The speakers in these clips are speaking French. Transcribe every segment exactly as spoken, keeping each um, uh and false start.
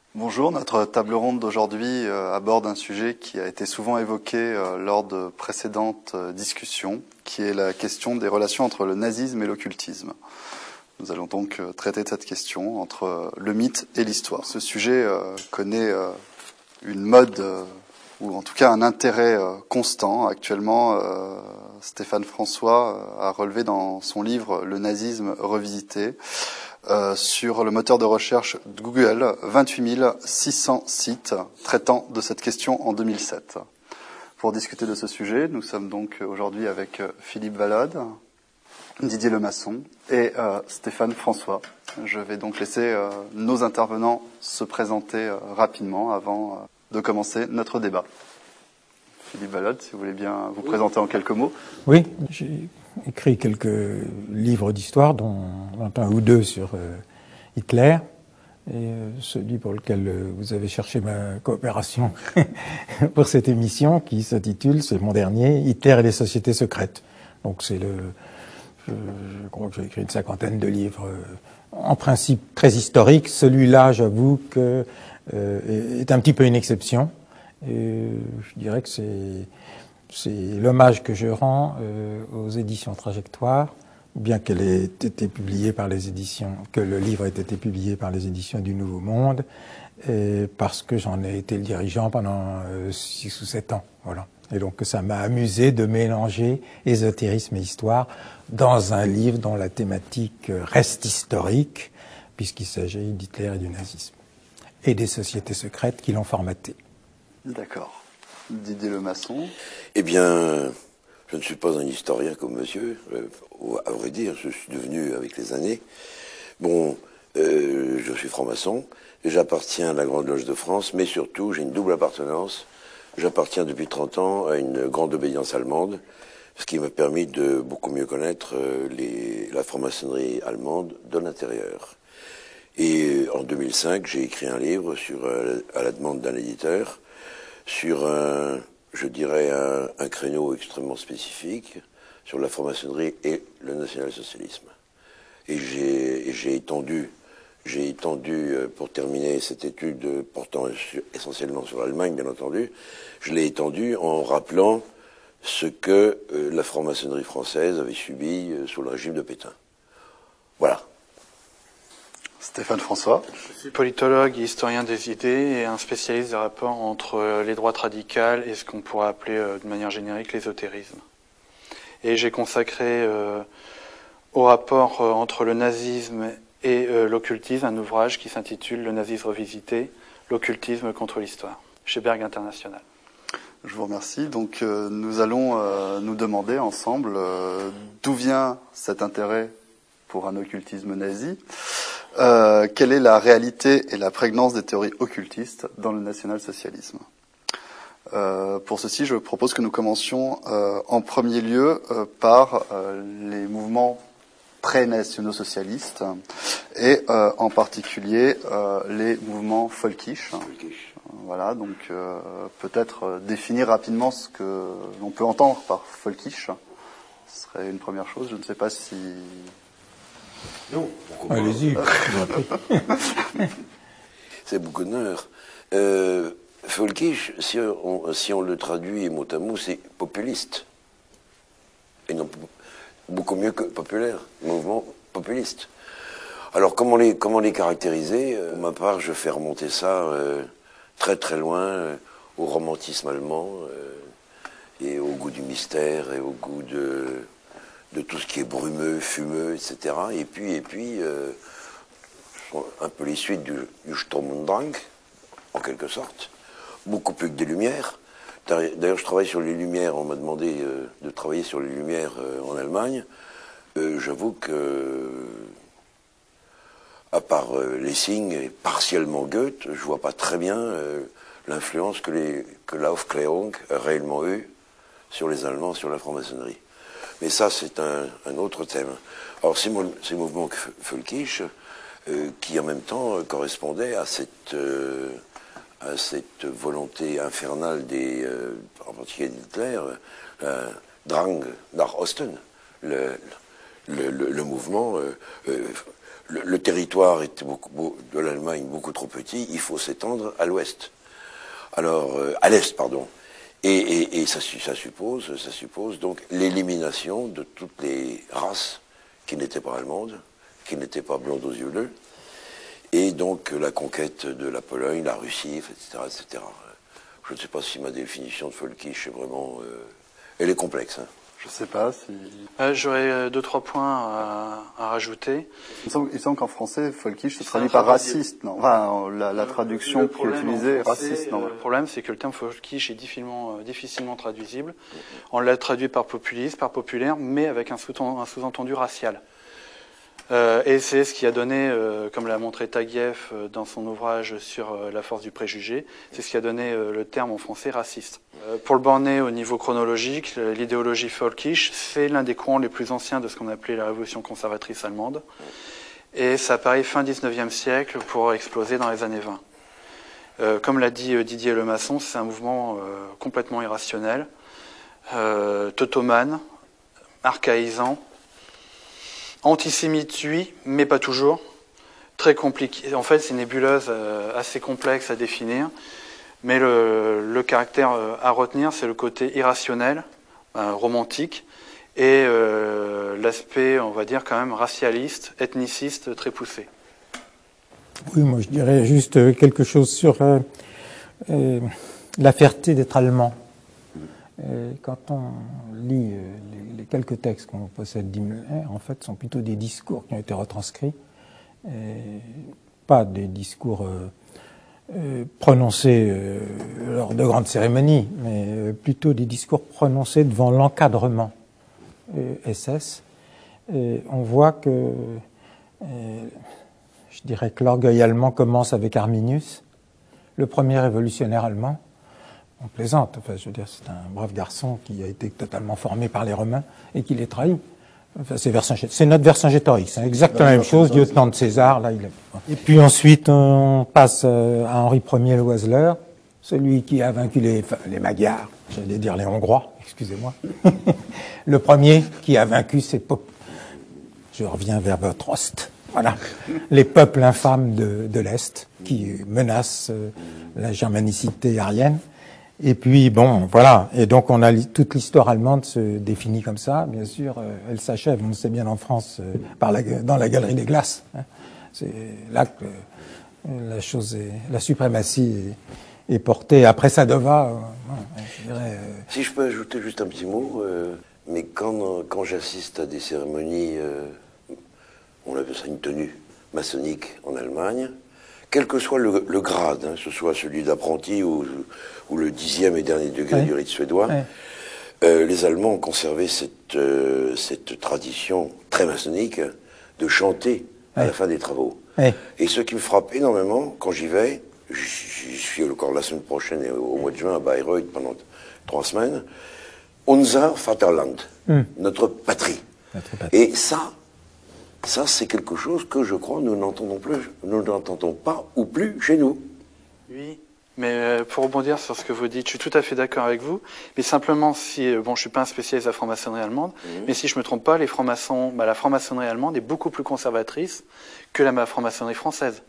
Bonjour, notre table ronde d'aujourd'hui euh, aborde un sujet qui a été souvent évoqué euh, lors de précédentes euh, discussions, qui est la question des relations entre le nazisme et l'occultisme. Nous allons donc euh, traiter de cette question entre euh, le mythe et l'histoire. Ce sujet euh, connaît euh, une mode, euh, ou en tout cas un intérêt euh, constant. Actuellement, euh, Stéphane François euh, a relevé dans son livre « Le nazisme revisité » Euh, sur le moteur de recherche de Google, vingt-huit mille six cents sites traitant de cette question en deux mille sept. Pour discuter de ce sujet, nous sommes donc aujourd'hui avec Philippe Valade, Didier Lemasson et euh, Stéphane François. Je vais donc laisser euh, nos intervenants se présenter euh, rapidement avant euh, de commencer notre débat. Philippe Valade, si vous voulez bien vous présenter en quelques mots. Oui, j'ai écrit quelques livres d'histoire, dont un ou deux sur euh, Hitler, et euh, celui pour lequel euh, vous avez cherché ma coopération pour cette émission, qui s'intitule, c'est mon dernier, Hitler et les sociétés secrètes. Donc c'est le, je, je crois que j'ai écrit une cinquantaine de livres, euh, en principe très historiques. Celui-là, j'avoue que euh, est un petit peu une exception. Et je dirais que c'est, c'est l'hommage que je rends euh, aux éditions Trajectoire, bien qu'elle ait été publiée par les éditions, que le livre ait été publié par les éditions du Nouveau Monde, et parce que j'en ai été le dirigeant pendant euh, six ou sept ans. Voilà. Et donc ça m'a amusé de mélanger ésotérisme et histoire dans un livre dont la thématique reste historique, puisqu'il s'agit d'Hitler et du nazisme, et des sociétés secrètes qui l'ont formaté. D'accord. Didier Lemasson. Eh bien, je ne suis pas un historien comme monsieur. Euh, à vrai dire, je suis devenu avec les années. Bon, euh, je suis franc-maçon, j'appartiens à la Grande Loge de France, mais surtout, j'ai une double appartenance. J'appartiens depuis trente ans à une grande obédience allemande, ce qui m'a permis de beaucoup mieux connaître euh, les, la franc-maçonnerie allemande de l'intérieur. Et en deux mille cinq, j'ai écrit un livre sur, euh, à la demande d'un éditeur, sur un, je dirais, un, un créneau extrêmement spécifique sur la franc-maçonnerie et le national-socialisme. Et j'ai, j'ai étendu, j'ai étendu, pour terminer cette étude portant essentiellement sur l'Allemagne, bien entendu, je l'ai étendu en rappelant ce que euh, la franc-maçonnerie française avait subi euh, sous le régime de Pétain. Voilà. Stéphane François. Je suis politologue et historien des idées et un spécialiste des rapports entre les droites radicales et ce qu'on pourrait appeler de manière générique l'ésotérisme. Et j'ai consacré euh, au rapport euh, entre le nazisme et euh, l'occultisme un ouvrage qui s'intitule « Le nazisme revisité, l'occultisme contre l'histoire » chez Berg International. Je vous remercie. Donc euh, nous allons euh, nous demander ensemble euh, d'où vient cet intérêt pour un occultisme nazi. Euh, quelle est la réalité et la prégnance des théories occultistes dans le national-socialisme? euh, Pour ceci, je propose que nous commencions euh, en premier lieu euh, par euh, les mouvements pré-nationaux-socialistes et euh, en particulier euh, les mouvements folkish. Folkish. Voilà, donc euh, peut-être euh, définir rapidement ce que l'on peut entendre par folkish. Ce serait une première chose. Je ne sais pas si... Non, allez-y. C'est beaucoup d'honneur. Euh, folkish, si on, si on le traduit mot à mot, c'est populiste. Et non beaucoup mieux que populaire, mouvement populiste. Alors comment les, comment les caractériser? Pour ma part, je fais remonter ça euh, très très loin euh, au romantisme allemand euh, et au goût du mystère et au goût de... de tout ce qui est brumeux, fumeux, et cetera. Et puis, et puis euh, un peu les suites du, du Sturm und Drang, en quelque sorte. Beaucoup plus que des lumières. D'ailleurs, je travaille sur les lumières. On m'a demandé euh, de travailler sur les lumières euh, en Allemagne. Euh, J'avoue que, à part euh, Lessing et partiellement Goethe, je vois pas très bien euh, l'influence que, les, que l'Aufklärung a réellement eue sur les Allemands, sur la franc-maçonnerie. Mais ça, c'est un, un autre thème. Alors, ces, ces mouvements folkish, euh, qui en même temps euh, correspondaient à cette, euh, à cette volonté infernale des, euh, en particulier d'Hitler, euh, Drang nach Osten, le, le, le, le mouvement. Euh, euh, le, le territoire est beaucoup, de l'Allemagne beaucoup trop petit, il faut s'étendre à l'ouest. Alors, euh, à l'est, pardon. Et, et, et ça, ça suppose, ça suppose donc l'élimination de toutes les races qui n'étaient pas allemandes, qui n'étaient pas blondes aux yeux bleus, et donc la conquête de la Pologne, la Russie, et cetera, et cetera. Je ne sais pas si ma définition de Völkisch est vraiment, euh, elle est complexe. Hein. Je ne sais pas si... Euh, J'aurais deux, trois points à, à rajouter. Il semble, il semble qu'en français, Völkisch se traduit par raciste, non? Enfin, la, la traduction qui est utilisée est raciste, non? Le problème, c'est que le terme Völkisch est difficilement, euh, difficilement traduisible. On l'a traduit par populiste, par populaire, mais avec un sous-entendu racial. Euh, et c'est ce qui a donné, euh, comme l'a montré Taguieff euh, dans son ouvrage sur euh, la force du préjugé, c'est ce qui a donné euh, le terme en français raciste. Euh, pour le borner au niveau chronologique, l'idéologie Völkisch, c'est l'un des courants les plus anciens de ce qu'on appelait la révolution conservatrice allemande. Et ça apparaît fin dix-neuvième siècle pour exploser dans les années vingt. Euh, comme l'a dit euh, Didier Lemasson, c'est un mouvement euh, complètement irrationnel, euh, teutomane, archaïsant, antisémite, oui, mais pas toujours. Très compliqué. En fait, c'est une nébuleuse euh, assez complexe à définir. Mais le, le caractère euh, à retenir, c'est le côté irrationnel, euh, romantique, et euh, l'aspect, on va dire, quand même racialiste, ethniciste, très poussé. Oui, moi je dirais juste quelque chose sur euh, euh, la fierté d'être allemand. Et quand on lit euh, les, les quelques textes qu'on possède d'Himmler, en fait, sont plutôt des discours qui ont été retranscrits, et pas des discours euh, euh, prononcés euh, lors de grandes cérémonies, mais euh, plutôt des discours prononcés devant l'encadrement euh, S S. Et on voit que, euh, je dirais que l'orgueil allemand commence avec Arminius, le premier révolutionnaire allemand. On plaisante, enfin, je veux dire, c'est un brave garçon qui a été totalement formé par les Romains et qui les trahit. Enfin, c'est, c'est notre Vercingétorix, c'est exactement la même chose, lieutenant de César. Là, il a... Et puis ensuite, on passe à Henri Ier Loiseleur, celui qui a vaincu les, enfin, les Magyars, j'allais dire les Hongrois, excusez-moi. Le premier qui a vaincu ces peuples. Je reviens vers votre host. Voilà, les peuples infâmes de, de l'Est qui menacent la germanicité aryenne. Et puis, bon, voilà. Et donc, on a toute l'histoire allemande se définit comme ça. Bien sûr, euh, elle s'achève, on le sait bien en France, euh, par la, dans la Galerie des Glaces. Hein. C'est là que euh, la chose est, la suprématie est, est portée. Après Sadova, euh, je dirais... Euh... Si je peux ajouter juste un petit mot, euh, mais quand, quand j'assiste à des cérémonies, euh, on appelle ça une tenue maçonnique en Allemagne, quel que soit le, le grade, hein, que ce soit celui d'apprenti ou, ou le dixième et dernier degré ouais. du rite suédois, ouais. euh, les Allemands ont conservé cette, euh, cette tradition très maçonnique de chanter ouais. à la fin des travaux. Ouais. Et ce qui me frappe énormément, quand j'y vais, j'y suis encore la semaine prochaine et au mois de juin à Bayreuth pendant trois semaines, Unser Vaterland, mm. notre patrie. Notre patrie. Et ça, Ça, c'est quelque chose que je crois nous n'entendons plus, nous n'entendons pas ou plus chez nous. Oui, mais pour rebondir sur ce que vous dites, je suis tout à fait d'accord avec vous. Mais simplement, si bon, je suis pas un spécialiste de la franc-maçonnerie allemande, mmh. mais si je me trompe pas, les francs-maçons, bah, la franc-maçonnerie allemande est beaucoup plus conservatrice que la franc-maçonnerie française.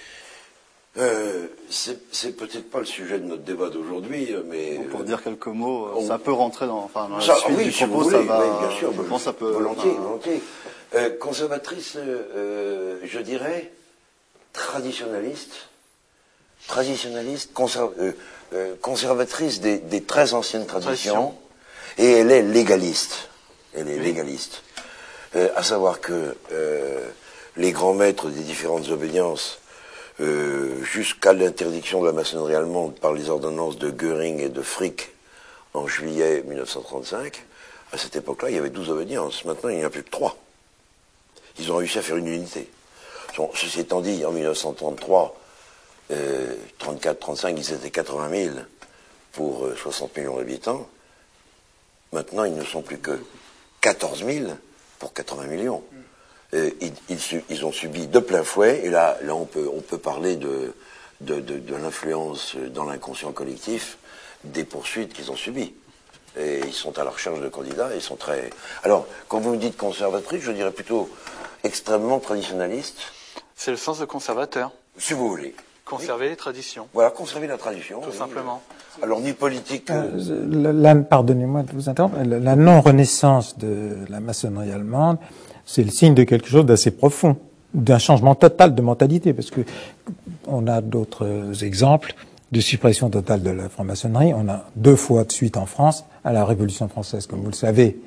Euh, c'est, c'est peut-être pas le sujet de notre débat d'aujourd'hui, mais bon, pour euh, dire quelques mots, on... ça peut rentrer dans, enfin, dans la ça, suite oui, du si propos, vous voulez, ça va. Oui, bien sûr, je pense ça peut. Volontiers, enfin... volontiers. Euh, conservatrice, euh, je dirais, traditionnaliste, traditionnaliste, conser- euh, euh, conservatrice des, des très anciennes traditions, Tradition. Et elle est légaliste. Elle est oui. légaliste. Euh, à savoir que euh, les grands maîtres des différentes obédiences, euh, jusqu'à l'interdiction de la maçonnerie allemande par les ordonnances de Göring et de Frick en juillet mille neuf cent trente-cinq, à cette époque-là, il y avait douze obédiences. Maintenant, il n'y en a plus que trois. Ils ont réussi à faire une unité. Bon, ceci étant dit, en mille neuf cent trente-trois, euh, trente-quatre trente-cinq, ils étaient quatre-vingt mille pour euh, soixante millions d'habitants. Maintenant, ils ne sont plus que quatorze mille pour quatre-vingts millions. Euh, ils, ils, ils ont subi de plein fouet, et là, là on peut, on peut parler de, de, de, de l'influence dans l'inconscient collectif des poursuites qu'ils ont subies. et ils sont à la recherche de candidats, et ils sont très... Alors, quand vous me dites conservatrice, je dirais plutôt extrêmement traditionnaliste. C'est le sens de conservateur. Si vous voulez. Conserver oui. les traditions. Voilà, conserver la tradition. Tout oui. simplement. Alors, ni politique... Euh, Pardonnez-moi de vous interrompre. La, la non-renaissance de la maçonnerie allemande, c'est le signe de quelque chose d'assez profond, d'un changement total de mentalité, parce que on a d'autres exemples de suppression totale de la franc-maçonnerie. On a deux fois de suite en France, à la Révolution française, comme vous le savez,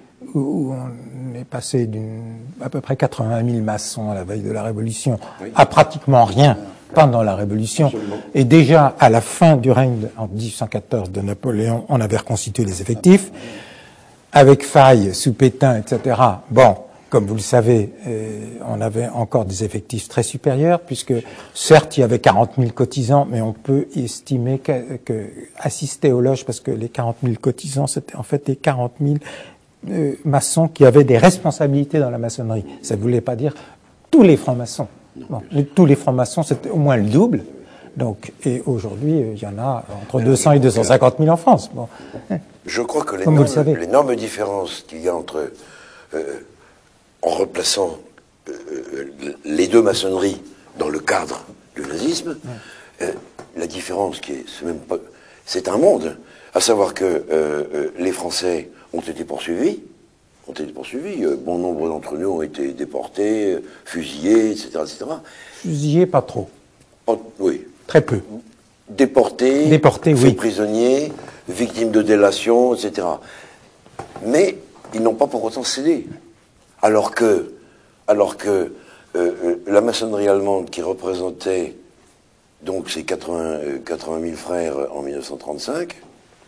où on est passé d'une à peu près quatre-vingt mille maçons à la veille de la Révolution, oui. à pratiquement rien pendant la Révolution. Absolument. Et déjà, à la fin du règne, en dix-huit cent quatorze, de Napoléon, on avait reconstitué les effectifs, avec Faille, sous Pétain, et cetera. Bon, comme vous le savez, euh, on avait encore des effectifs très supérieurs, puisque certes, il y avait quarante mille cotisants, mais on peut estimer que, que assister aux loges, parce que les quarante mille cotisants, c'était en fait les quarante mille euh, maçons qui avaient des responsabilités dans la maçonnerie. Ça ne voulait pas dire tous les francs-maçons. Bon, tous les francs-maçons, c'était au moins le double. Donc, et aujourd'hui, il y en a entre deux cents et deux cent cinquante mille en France. Bon. Je crois que l'énorme différence qu'il y a entre, euh, en replaçant euh, les deux maçonneries dans le cadre du nazisme, euh, la différence qui est, c'est même pas, c'est un monde. À savoir que euh, euh, les Français ont été poursuivis. ont été poursuivis. Bon nombre d'entre nous ont été déportés, fusillés, et cetera, et cetera. Fusillés, pas trop. En, oui. Très peu. Déportés, Déportés, faits oui. prisonniers, victimes de délation, et cetera. Mais ils n'ont pas pour autant cédé. Alors que, alors que euh, la maçonnerie allemande, qui représentait donc ces quatre-vingt mille frères en mille neuf cent trente-cinq,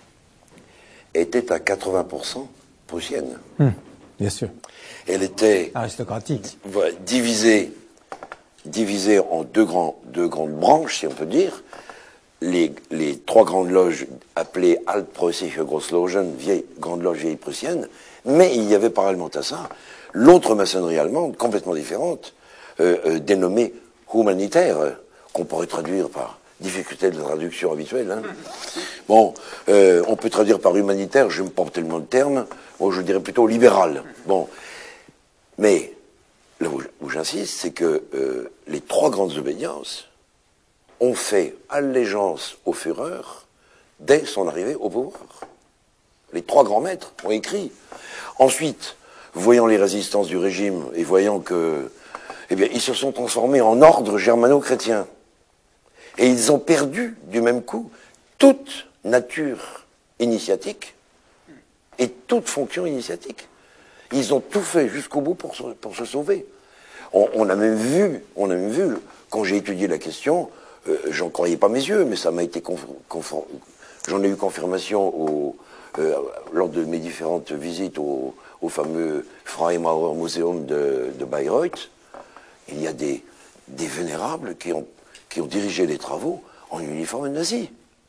était à quatre-vingts pour cent prussienne. Hum, bien sûr. Elle était aristocratique. Voilà, divisée, divisée en deux, grands, deux grandes branches, si on peut dire. Les, les trois grandes loges appelées Altpreußische Großlogen, vieille grande loge vieille prussienne, mais il y avait parallèlement à ça l'autre maçonnerie allemande, complètement différente, euh, euh, dénommée humanitaire, euh, qu'on pourrait traduire par difficulté de traduction habituelle. Hein. Bon, euh, on peut traduire par humanitaire, je n'aime pas tellement le terme, moi je dirais plutôt libéral. Bon, mais là où, où j'insiste, c'est que euh, les trois grandes obédiences ont fait allégeance au Führer dès son arrivée au pouvoir. Les trois grands maîtres ont écrit. Ensuite, voyant les résistances du régime et voyant que, eh bien, ils se sont transformés en ordre germano-chrétien. Et ils ont perdu, du même coup, toute nature initiatique et toute fonction initiatique. Ils ont tout fait jusqu'au bout pour se, pour se sauver. On, on a même vu, on a même vu, quand j'ai étudié la question, euh, j'en croyais pas mes yeux, mais ça m'a été conforme. J'en ai eu confirmation au, euh, lors de mes différentes visites au, au fameux Freimaurer Museum de, de Bayreuth. Il y a des, des vénérables qui ont, qui ont dirigé les travaux en uniforme nazi.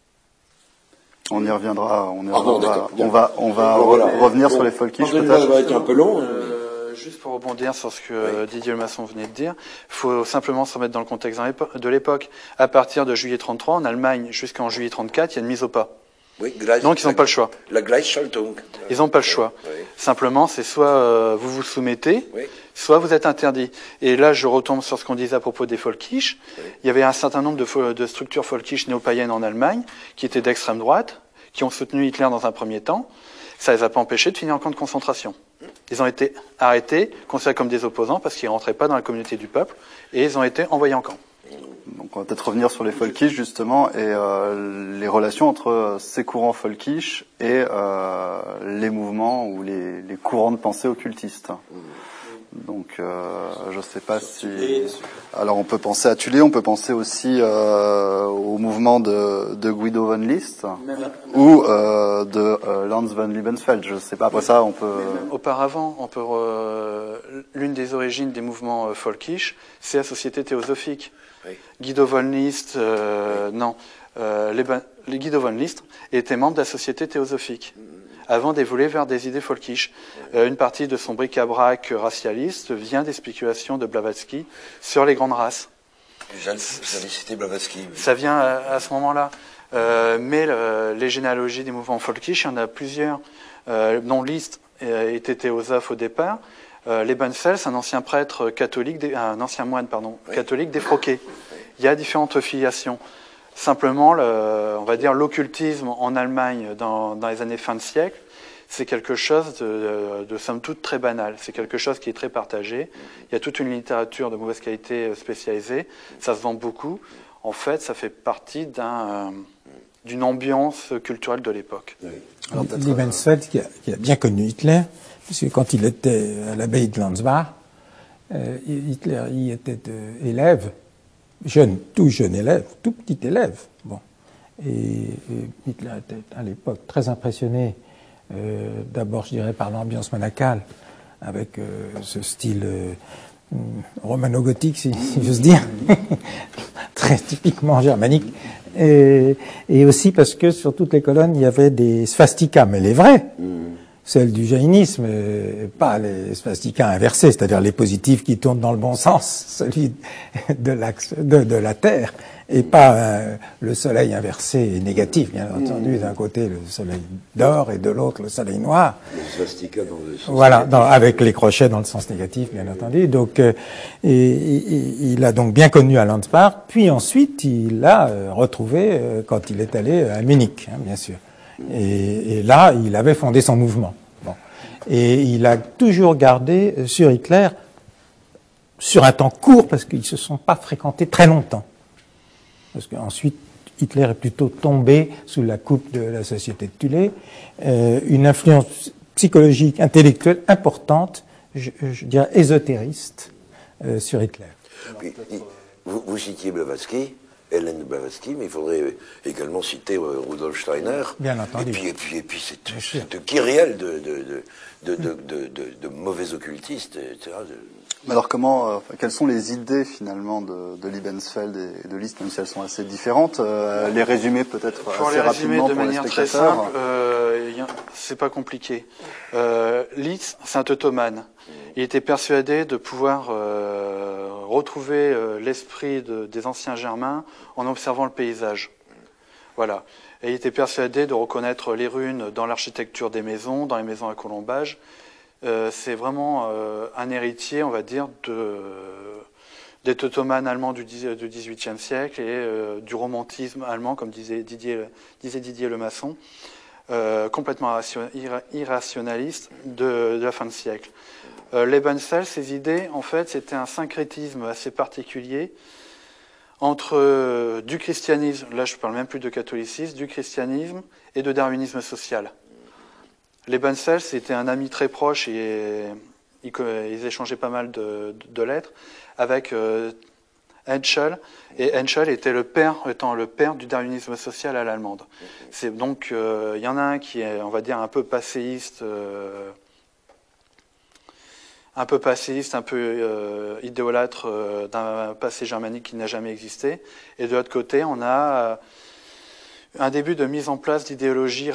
On y reviendra. On, y reviendra. Ah bon, on va, on va bon, re voilà. revenir bon, sur les folkish. Ça va être un peu long. Euh, juste pour rebondir sur ce que oui. Didier Lemasson venait de dire, il faut simplement se remettre dans le contexte de l'époque. À partir de juillet trente-trois, en Allemagne, jusqu'en juillet trente-quatre, il y a une mise au pas. Oui, Gleis, Donc ils n'ont pas le choix. La Gleichschaltung. Ils n'ont pas le choix. Oui. Simplement, c'est soit euh, vous vous soumettez, oui. soit vous êtes interdit. Et là, je retombe sur ce qu'on disait à propos des folkish. Oui. Il y avait un certain nombre de, de structures folkish néo-païennes en Allemagne, qui étaient d'extrême droite, qui ont soutenu Hitler dans un premier temps. Ça les a pas empêchés de finir en camp de concentration. Ils ont été arrêtés, considérés comme des opposants, parce qu'ils ne rentraient pas dans la communauté du peuple, et ils ont été envoyés en camp. Donc on va peut-être revenir sur les folkish justement et euh, les relations entre ces courants folkish et euh, les mouvements ou les, les courants de pensée occultistes. Donc euh, je sais pas si... Alors on peut penser à Tulé, on peut penser aussi euh, au mouvement de, de Guido von List ou euh, de euh, Lanz von Liebensfeld. Je sais pas, après ça on peut... Auparavant, on peut euh, l'une des origines des mouvements euh, folkish, c'est la société théosophique. Oui. Guido von List, euh, oui. non, euh, les, les Guido von List était membre de la société théosophique, mm-hmm. avant d'évoluer vers des idées folkish. Mm-hmm. Euh, une partie de son bric-à-brac racialiste vient des spéculations de Blavatsky sur les grandes races. J'allais citer Blavatsky. Oui. Ça vient à, à ce moment-là. Euh, mais le, les généalogies des mouvements folkish, il y en a plusieurs, euh, dont Liszt était théosophe au départ. Euh, Lebensfeld, c'est un ancien prêtre catholique, un ancien moine, pardon, oui. catholique défroqué. Il y a différentes filiations. Simplement, le, on va dire l'occultisme en Allemagne dans, dans les années fin de siècle, c'est quelque chose de, de somme toute très banal. C'est quelque chose qui est très partagé. Il y a toute une littérature de mauvaise qualité spécialisée. Ça se vend beaucoup. En fait, ça fait partie d'un, euh, d'une ambiance culturelle de l'époque. Oui. Lebensfeld, qui a, qui a bien connu Hitler, puisque quand il était à l'abbaye de Landsbach, euh, Hitler y était euh, élève, jeune, tout jeune élève, tout petit élève. Bon. Et, et Hitler était à l'époque très impressionné, euh, d'abord, je dirais, par l'ambiance manacale, avec euh, ce style euh, romano-gothique, si, si j'ose dire, très typiquement germanique. Et, et aussi parce que sur toutes les colonnes, il y avait des swastikas, mais les vrais, mmh. celles du jaïnisme, pas les swastikas inversés, c'est-à-dire les positifs qui tournent dans le bon sens, celui de l'axe de, de la Terre, et pas euh, le soleil inversé et négatif, bien entendu, d'un côté le soleil d'or et de l'autre le soleil noir. Le swastika dans le sens Voilà, dans, avec les crochets dans le sens négatif, bien entendu. Donc, euh, et, et, il a donc bien connu à Landsbach, puis ensuite il l'a euh, retrouvé euh, quand il est allé à Munich, hein, bien sûr. Et, et là, il avait fondé son mouvement. Bon. Et il a toujours gardé euh, sur Hitler, sur un temps court, parce qu'ils ne se sont pas fréquentés très longtemps. Parce qu'ensuite, Hitler est plutôt tombé sous la coupe de la société de Thulé, euh, une influence psychologique, intellectuelle importante, je, je dirais ésotériste, euh, sur Hitler. Puis, vous, vous citiez Blavatsky, Hélène Blavatsky, mais il faudrait également citer euh, Rudolf Steiner. Bien entendu. Et puis, et puis, et puis cette, cette kyrielle de, de, de, de, de, de, de, de mauvais occultistes, et cetera. Mais alors comment, euh, quelles sont les idées finalement de, de Lebensfeld et de Liszt, même si elles sont assez différentes, euh, les résumer peut-être pour assez les rapidement résumer de pour manière les très spectateurs. simple, euh, c'est pas compliqué. Euh, Liszt, c'est un teutomane. Il était persuadé de pouvoir euh, retrouver euh, l'esprit de, des anciens Germains en observant le paysage. Voilà. Et il était persuadé de reconnaître les runes dans l'architecture des maisons, dans les maisons à colombage. Euh, c'est vraiment euh, un héritier, on va dire, de, des teutomanes allemands du dix-huitième siècle et euh, du romantisme allemand, comme disait Didier, disait Didier Lemasson, euh, complètement irrationaliste de, de la fin de siècle. Euh, Lebensfeld, ses idées, en fait, c'était un syncrétisme assez particulier entre euh, du christianisme, là je ne parle même plus de catholicisme, du christianisme et de darwinisme social. Lebensfeld, c'était un ami très proche et ils, ils échangeaient pas mal de, de, de lettres avec euh, Henschel, et Henschel était le père, étant le père du darwinisme social à l'allemande. C'est donc il euh, y en a un qui est, on va dire, un peu passéiste, euh, un peu passéiste, un peu euh, idolâtre euh, d'un passé germanique qui n'a jamais existé, et de l'autre côté, on a euh, un début de mise en place d'idéologie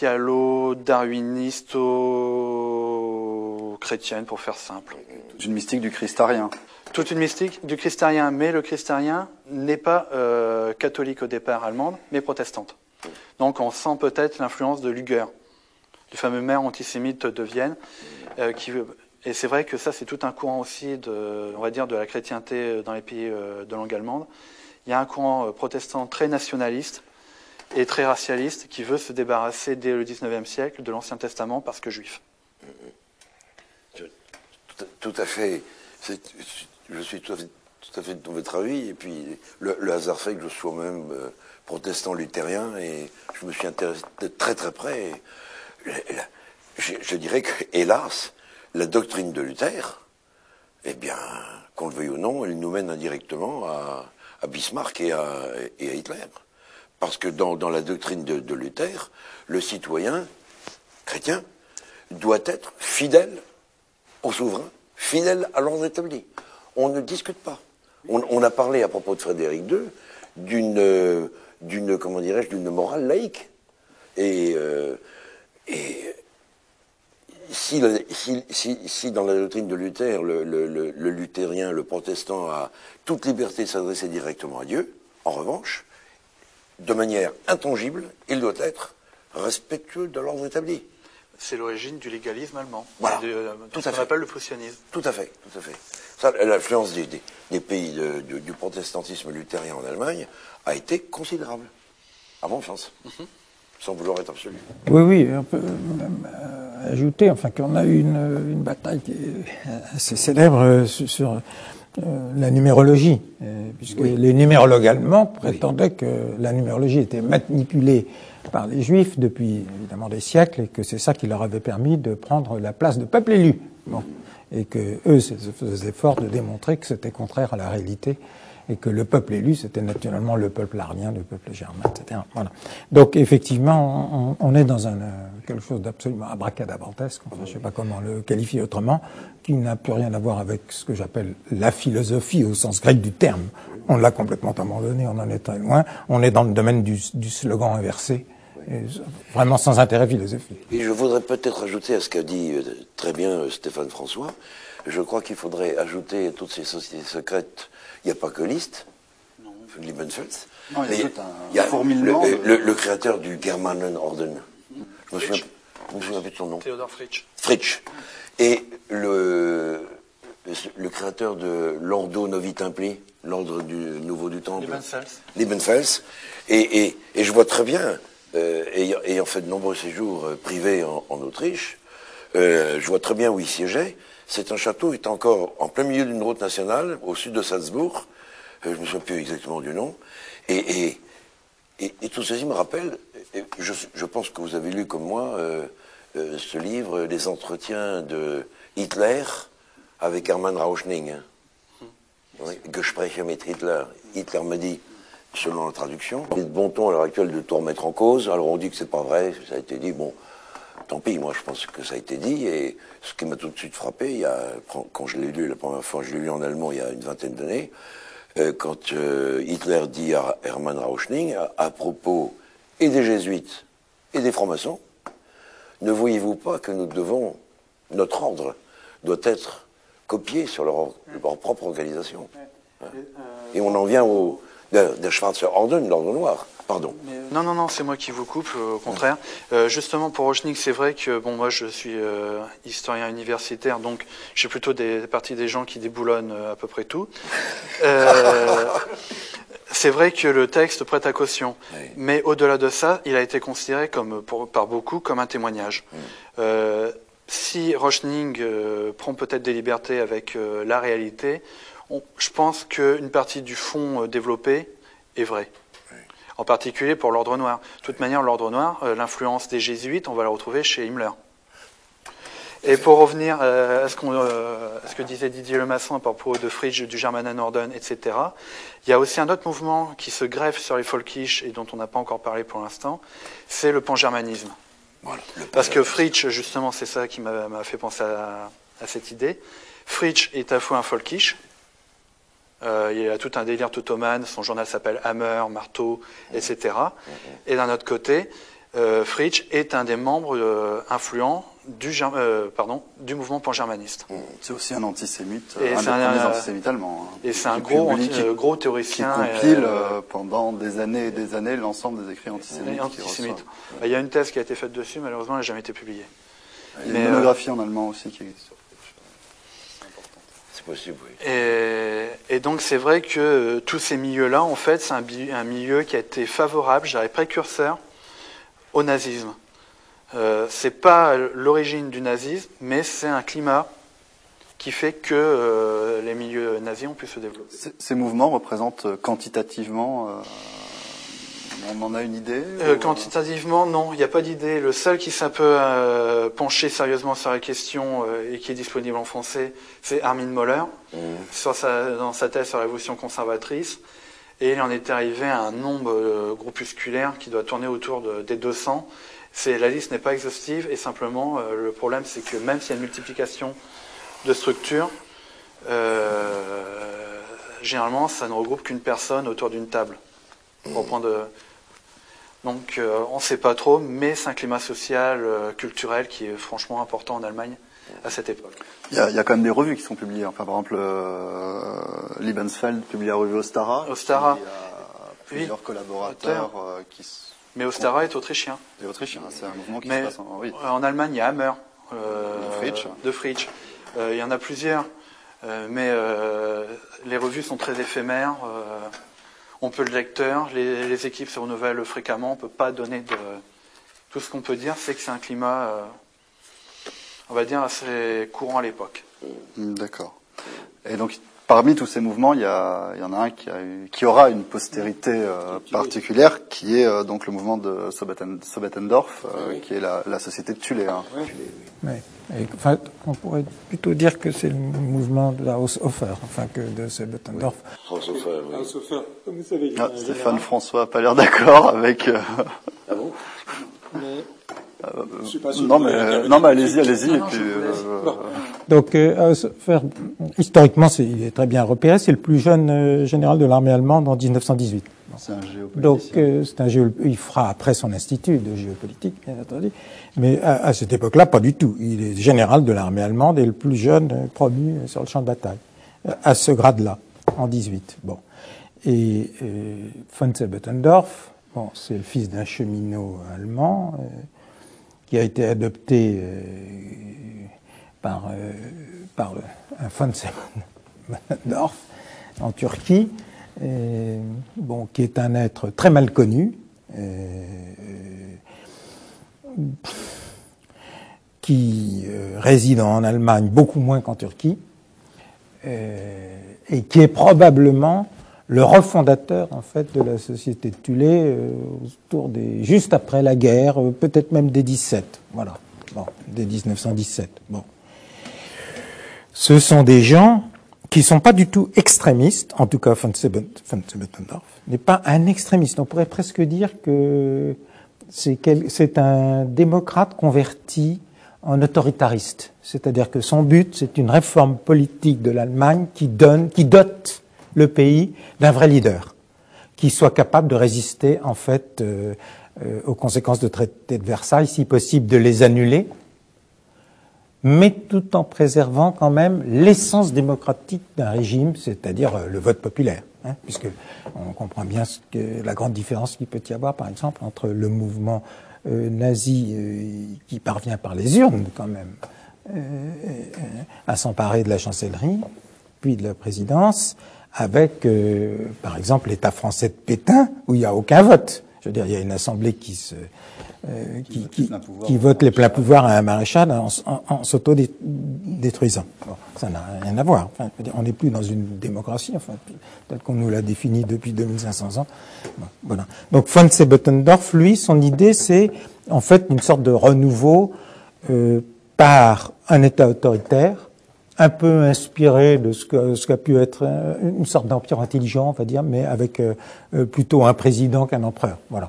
racialo-darwinisto-chrétienne, pour faire simple. Une mystique du christarien. Toute une mystique du christarien, mais le christarien n'est pas euh, catholique au départ allemande, mais protestante. Donc on sent peut-être l'influence de Luger, du fameux maire antisémite de Vienne, euh, qui et c'est vrai que ça c'est tout un courant aussi de, on va dire, de la chrétienté dans les pays euh, de langue allemande. Il y a un courant euh, protestant très nationaliste et très racialiste qui veut se débarrasser dès le dix-neuvième siècle de l'Ancien Testament parce que juif. Tout à fait. Je suis tout à fait, tout à fait de votre avis. Et puis, le, le hasard fait que je sois même euh, protestant luthérien et je me suis intéressé de très très près. Et, je, je dirais que, hélas, la doctrine de Luther, eh bien, qu'on le veuille ou non, elle nous mène indirectement à, à Bismarck et à, et à Hitler. Parce que dans, dans la doctrine de, de Luther, le citoyen chrétien doit être fidèle au souverain, fidèle à l'ordre établi. On ne discute pas. On, on a parlé à propos de Frédéric deux d'une, d'une comment dirais-je, d'une morale laïque. Et, euh, et si, si, si, si dans la doctrine de Luther, le, le, le, le luthérien, le protestant a toute liberté de s'adresser directement à Dieu, en revanche, de manière intangible, il doit être respectueux de l'ordre établi. C'est l'origine du légalisme allemand. Voilà. De, de, Tout ce à qu'on fait. appelle le prussianisme. Tout à fait, tout à fait. Ça, l'influence des, des, des pays de, du, du protestantisme luthérien en Allemagne a été considérable, à mon sens, mm-hmm. sans vouloir être absolu. Oui, oui, on peut même euh, ajouter, enfin, qu'on a eu une, une bataille qui est assez célèbre euh, sur, sur euh, la numérologie, euh, puisque oui. les numérologues allemands prétendaient oui. que la numérologie était manipulée par les Juifs depuis évidemment des siècles et que c'est ça qui leur avait permis de prendre la place de peuple élu. Bon. Et que eux se faisaient fort de démontrer que c'était contraire à la réalité et que le peuple élu c'était naturellement le peuple arien, le peuple germain, et cetera. Voilà. Donc effectivement, on, on est dans un quelque chose d'absolument abracadabrantesque, enfin je ne sais pas comment le qualifier autrement, qui n'a plus rien à voir avec ce que j'appelle la philosophie au sens grec du terme. On l'a complètement abandonné, on en est très loin. On est dans le domaine du, du slogan inversé. Et vraiment sans intérêt philosophique. Et je voudrais peut-être ajouter à ce qu'a dit euh, très bien euh, Stéphane François, je crois qu'il faudrait ajouter à toutes ces sociétés secrètes, il n'y a pas que Liszt, Liebenfeld, non, il y a, tout un il y a fourmillement le, de... le, le créateur du Germanenorden, je me souviens, je me souviens plus de son nom. Theodor Fritsch. Fritsch. Et le, le, le créateur de l'Ordo Novi Templi, l'ordre du nouveau du Temple. Liebenfels. Liebenfels. Et, et, et je vois très bien, Euh, ayant, ayant fait de nombreux séjours euh, privés en, en Autriche, euh, je vois très bien où il siégeait. C'est un château qui est encore en plein milieu d'une route nationale, au sud de Salzbourg. Euh, je ne me souviens plus exactement du nom. Et, et, et, et tout ceci me rappelle, et je, je pense que vous avez lu comme moi euh, euh, ce livre, Les entretiens de Hitler avec Hermann Rauschning. Hein. Oui, Gespräche mit Hitler. Hitler me dit, selon la traduction. Il est de bon ton à l'heure actuelle de tout remettre en cause. Alors on dit que c'est pas vrai, ça a été dit. Bon, tant pis, moi je pense que ça a été dit. Et ce qui m'a tout de suite frappé, il y a, quand je l'ai lu la première fois, je l'ai lu en allemand il y a une vingtaine d'années, euh, quand euh, Hitler dit à Hermann Rauschning, à, à propos et des jésuites et des francs-maçons, ne voyez-vous pas que nous devons, notre ordre doit être copié sur leur, leur propre organisation. Hein. Et on en vient au de Schwarzer Orden, l'ordre noir, pardon. Non, non, non, c'est moi qui vous coupe, euh, au contraire. Euh, justement, pour Rauschning, c'est vrai que, bon, moi, je suis euh, historien universitaire, donc je suis plutôt des partie des gens qui déboulonnent euh, à peu près tout. Euh, c'est vrai que le texte prête à caution, oui. Mais au-delà de ça, il a été considéré comme, pour, par beaucoup comme un témoignage. Oui. Euh, si Rauschning euh, prend peut-être des libertés avec euh, la réalité, On, je pense qu'une partie du fond euh, développé est vraie. Oui. En particulier pour l'ordre noir. De toute manière, l'ordre noir, euh, l'influence des jésuites, on va la retrouver chez Himmler. Et pour revenir euh, à, ce qu'on, euh, à ce que disait Didier Lemasson à propos de Fritsch, du Germanenorden, et cetera, il y a aussi un autre mouvement qui se greffe sur les Völkisch et dont on n'a pas encore parlé pour l'instant, c'est le pangermanisme. Voilà, le Parce que Fritsch, justement, c'est ça qui m'a, m'a fait penser à, à cette idée. Fritsch est à la fois un Völkisch. Euh, il y a tout un délire ottoman, son journal s'appelle Hammer, Marteau, et cetera. Et d'un autre côté, euh, Fritsch est un des membres euh, influents du, euh, pardon, du mouvement pangermaniste. C'est aussi un antisémite, et un c'est des un, premiers euh, antisémites allemands. Hein, et c'est un gros, publie, anti, qui, gros théoricien. Qui compile euh, pendant des années et des années l'ensemble des écrits antisémites. antisémites. Il y a une thèse qui a été faite dessus, malheureusement, elle n'a jamais été publiée. Il y a une monographie euh, en allemand aussi qui existe. Possible, oui. Et, et donc c'est vrai que euh, tous ces milieux-là, en fait, c'est un, un milieu qui a été favorable, je dirais précurseur, au nazisme. Euh, c'est pas l'origine du nazisme, mais c'est un climat qui fait que euh, les milieux nazis ont pu se développer. Ces, ces mouvements représentent quantitativement, euh, on en a une idée euh, Quantitativement, non, il n'y a pas d'idée. Le seul qui s'est un peu euh, penché sérieusement sur la question euh, et qui est disponible en français, c'est Armin Moller, mmh. sur sa, dans sa thèse sur la révolution conservatrice. Et il en est arrivé à un nombre euh, groupusculaire qui doit tourner autour de, des deux cents. C'est, la liste n'est pas exhaustive et simplement, euh, le problème, c'est que même s'il y a une multiplication de structures, euh, généralement, ça ne regroupe qu'une personne autour d'une table. Pour prendre... Donc, euh, on ne sait pas trop, mais c'est un climat social, euh, culturel qui est franchement important en Allemagne à cette époque. Il y a, il y a quand même des revues qui sont publiées. Enfin, par exemple, euh, Liebensfeld publie la revue Ostara. Ostara. Qui a plusieurs oui. collaborateurs euh, qui Mais Ostara est autrichien. Et autrichien, c'est un mouvement qui Mais se passe en... Oui. En Allemagne, il y a Hammer. Euh, de Fritsch. De Fritsch. Euh, il y en a plusieurs. Euh, mais euh, les revues sont très éphémères. Euh, on peut le lecteur, les, les équipes se renouvellent fréquemment. On ne peut pas donner de... Tout ce qu'on peut dire, c'est que c'est un climat, euh, on va dire, assez courant à l'époque. D'accord. Et donc, parmi tous ces mouvements, il y, a, il y en a un qui, a eu, qui aura une postérité euh, particulière, qui est euh, donc le mouvement de Sobetendorf, euh, oui. qui est la, la société de Thulé. Hein. Oui. Oui. Et, enfin, on pourrait plutôt dire que c'est le mouvement de la Haushofer, enfin que de Sobetendorf. Oui. Haushofer, oui. Haushofer, comme vous savez. Ah, Stéphane François n'a pas l'air d'accord avec... Euh... Ah bon? Mais... Euh, non, mais, euh, non, mais allez-y, allez-y. Et puis, euh, bon. Donc, euh, Haushofer, historiquement, c'est, il est très bien repéré. C'est le plus jeune euh, général de l'armée allemande en dix-neuf cent dix-huit. C'est un géopoliticien. Donc, euh, c'est un géo... il fera après son institut de géopolitique, bien entendu. Mais à, à cette époque-là, pas du tout. Il est général de l'armée allemande et le plus jeune euh, promu sur le champ de bataille, euh, à ce grade-là, en dix-huit. Bon. Et euh, von Sobetendorf, bon, c'est le fils d'un cheminot allemand. Euh, qui a été adopté euh, par, euh, par le, un von Sobetendorf en Turquie, euh, bon, qui est un être très mal connu, euh, qui euh, réside en Allemagne beaucoup moins qu'en Turquie, euh, et qui est probablement le refondateur, en fait, de la société de Thulé, euh, autour des, juste après la guerre, euh, peut-être même des dix-sept, voilà, bon, dès dix-neuf cent dix-sept, bon. Ce sont des gens qui sont pas du tout extrémistes, en tout cas, von Sobetendorf n'est pas un extrémiste. On pourrait presque dire que c'est, quel, c'est un démocrate converti en autoritariste. C'est-à-dire que son but, c'est une réforme politique de l'Allemagne qui donne, qui dote le pays d'un vrai leader, qui soit capable de résister en fait euh, euh, aux conséquences de traité de Versailles, si possible de les annuler, mais tout en préservant quand même l'essence démocratique d'un régime, c'est-à-dire euh, le vote populaire, hein, puisque on comprend bien ce que, la grande différence qu'il peut y avoir, par exemple, entre le mouvement euh, nazi euh, qui parvient par les urnes quand même euh, euh, à s'emparer de la chancellerie, puis de la présidence, avec, euh, par exemple, l'État français de Pétain, où il n'y a aucun vote. Je veux dire, il y a une assemblée qui se, euh, qui, qui, qui, qui vote les pleins pouvoirs à un maréchal en, en, en s'auto-détruisant. Bon, ça n'a rien à voir. Enfin, on n'est plus dans une démocratie, enfin, peut-être qu'on nous l'a défini depuis deux mille cinq cents ans. Bon, voilà. Donc, von Sobetendorf, lui, son idée, c'est, en fait, une sorte de renouveau euh, par un État autoritaire, un peu inspiré de ce que ce qu'a pu être une sorte d'empire intelligent, on va dire, mais avec euh, plutôt un président qu'un empereur. Voilà.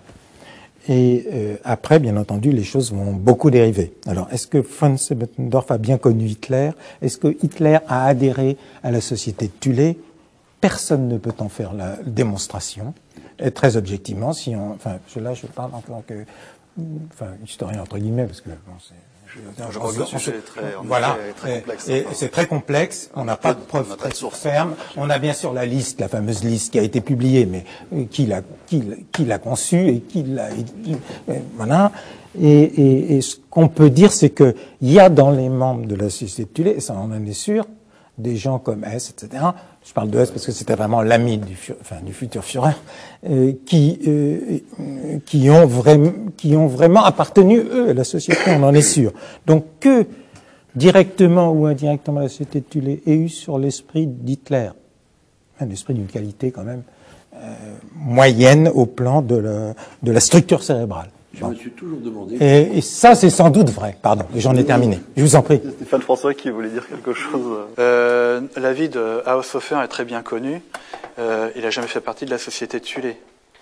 Et euh, après, bien entendu, les choses vont beaucoup dériver. Alors, est-ce que von Sobetendorf a bien connu Hitler? Est-ce que Hitler a adhéré à la société de Thulé? Personne ne peut en faire la démonstration. Et très objectivement, si on, enfin, là, je parle en tant que, enfin, historien entre guillemets, parce que bon, c'est Je crois que le sujet est très, voilà. très complexe. Et, et c'est très complexe. On n'a pas de preuves très fermes. On a bien sûr la liste, la fameuse liste qui a été publiée, mais qui l'a, qui, qui l'a conçue et qui l'a, et, et, voilà. Et, et, et ce qu'on peut dire, c'est que il y a dans les membres de la société de Thulé, et ça on en est sûr, des gens comme Hess, et cetera. Je parle de Hess parce que c'était vraiment l'ami du, enfin, du futur Führer, euh, qui, euh, qui, ont vraiment, qui ont vraiment appartenu, eux, à la société, on en est sûr. Donc, que, directement ou indirectement, la société de Thulé ait eu sur l'esprit d'Hitler, un esprit d'une qualité quand même euh, moyenne au plan de la, de la structure cérébrale. Je me suis toujours demandé... Et, et ça, c'est sans doute vrai. Pardon, j'en ai terminé. Je vous en prie. Stéphane François qui voulait dire quelque chose. Euh, la vie de Haushofer est très bien connue. Euh, il n'a jamais fait partie de la société de Thulé.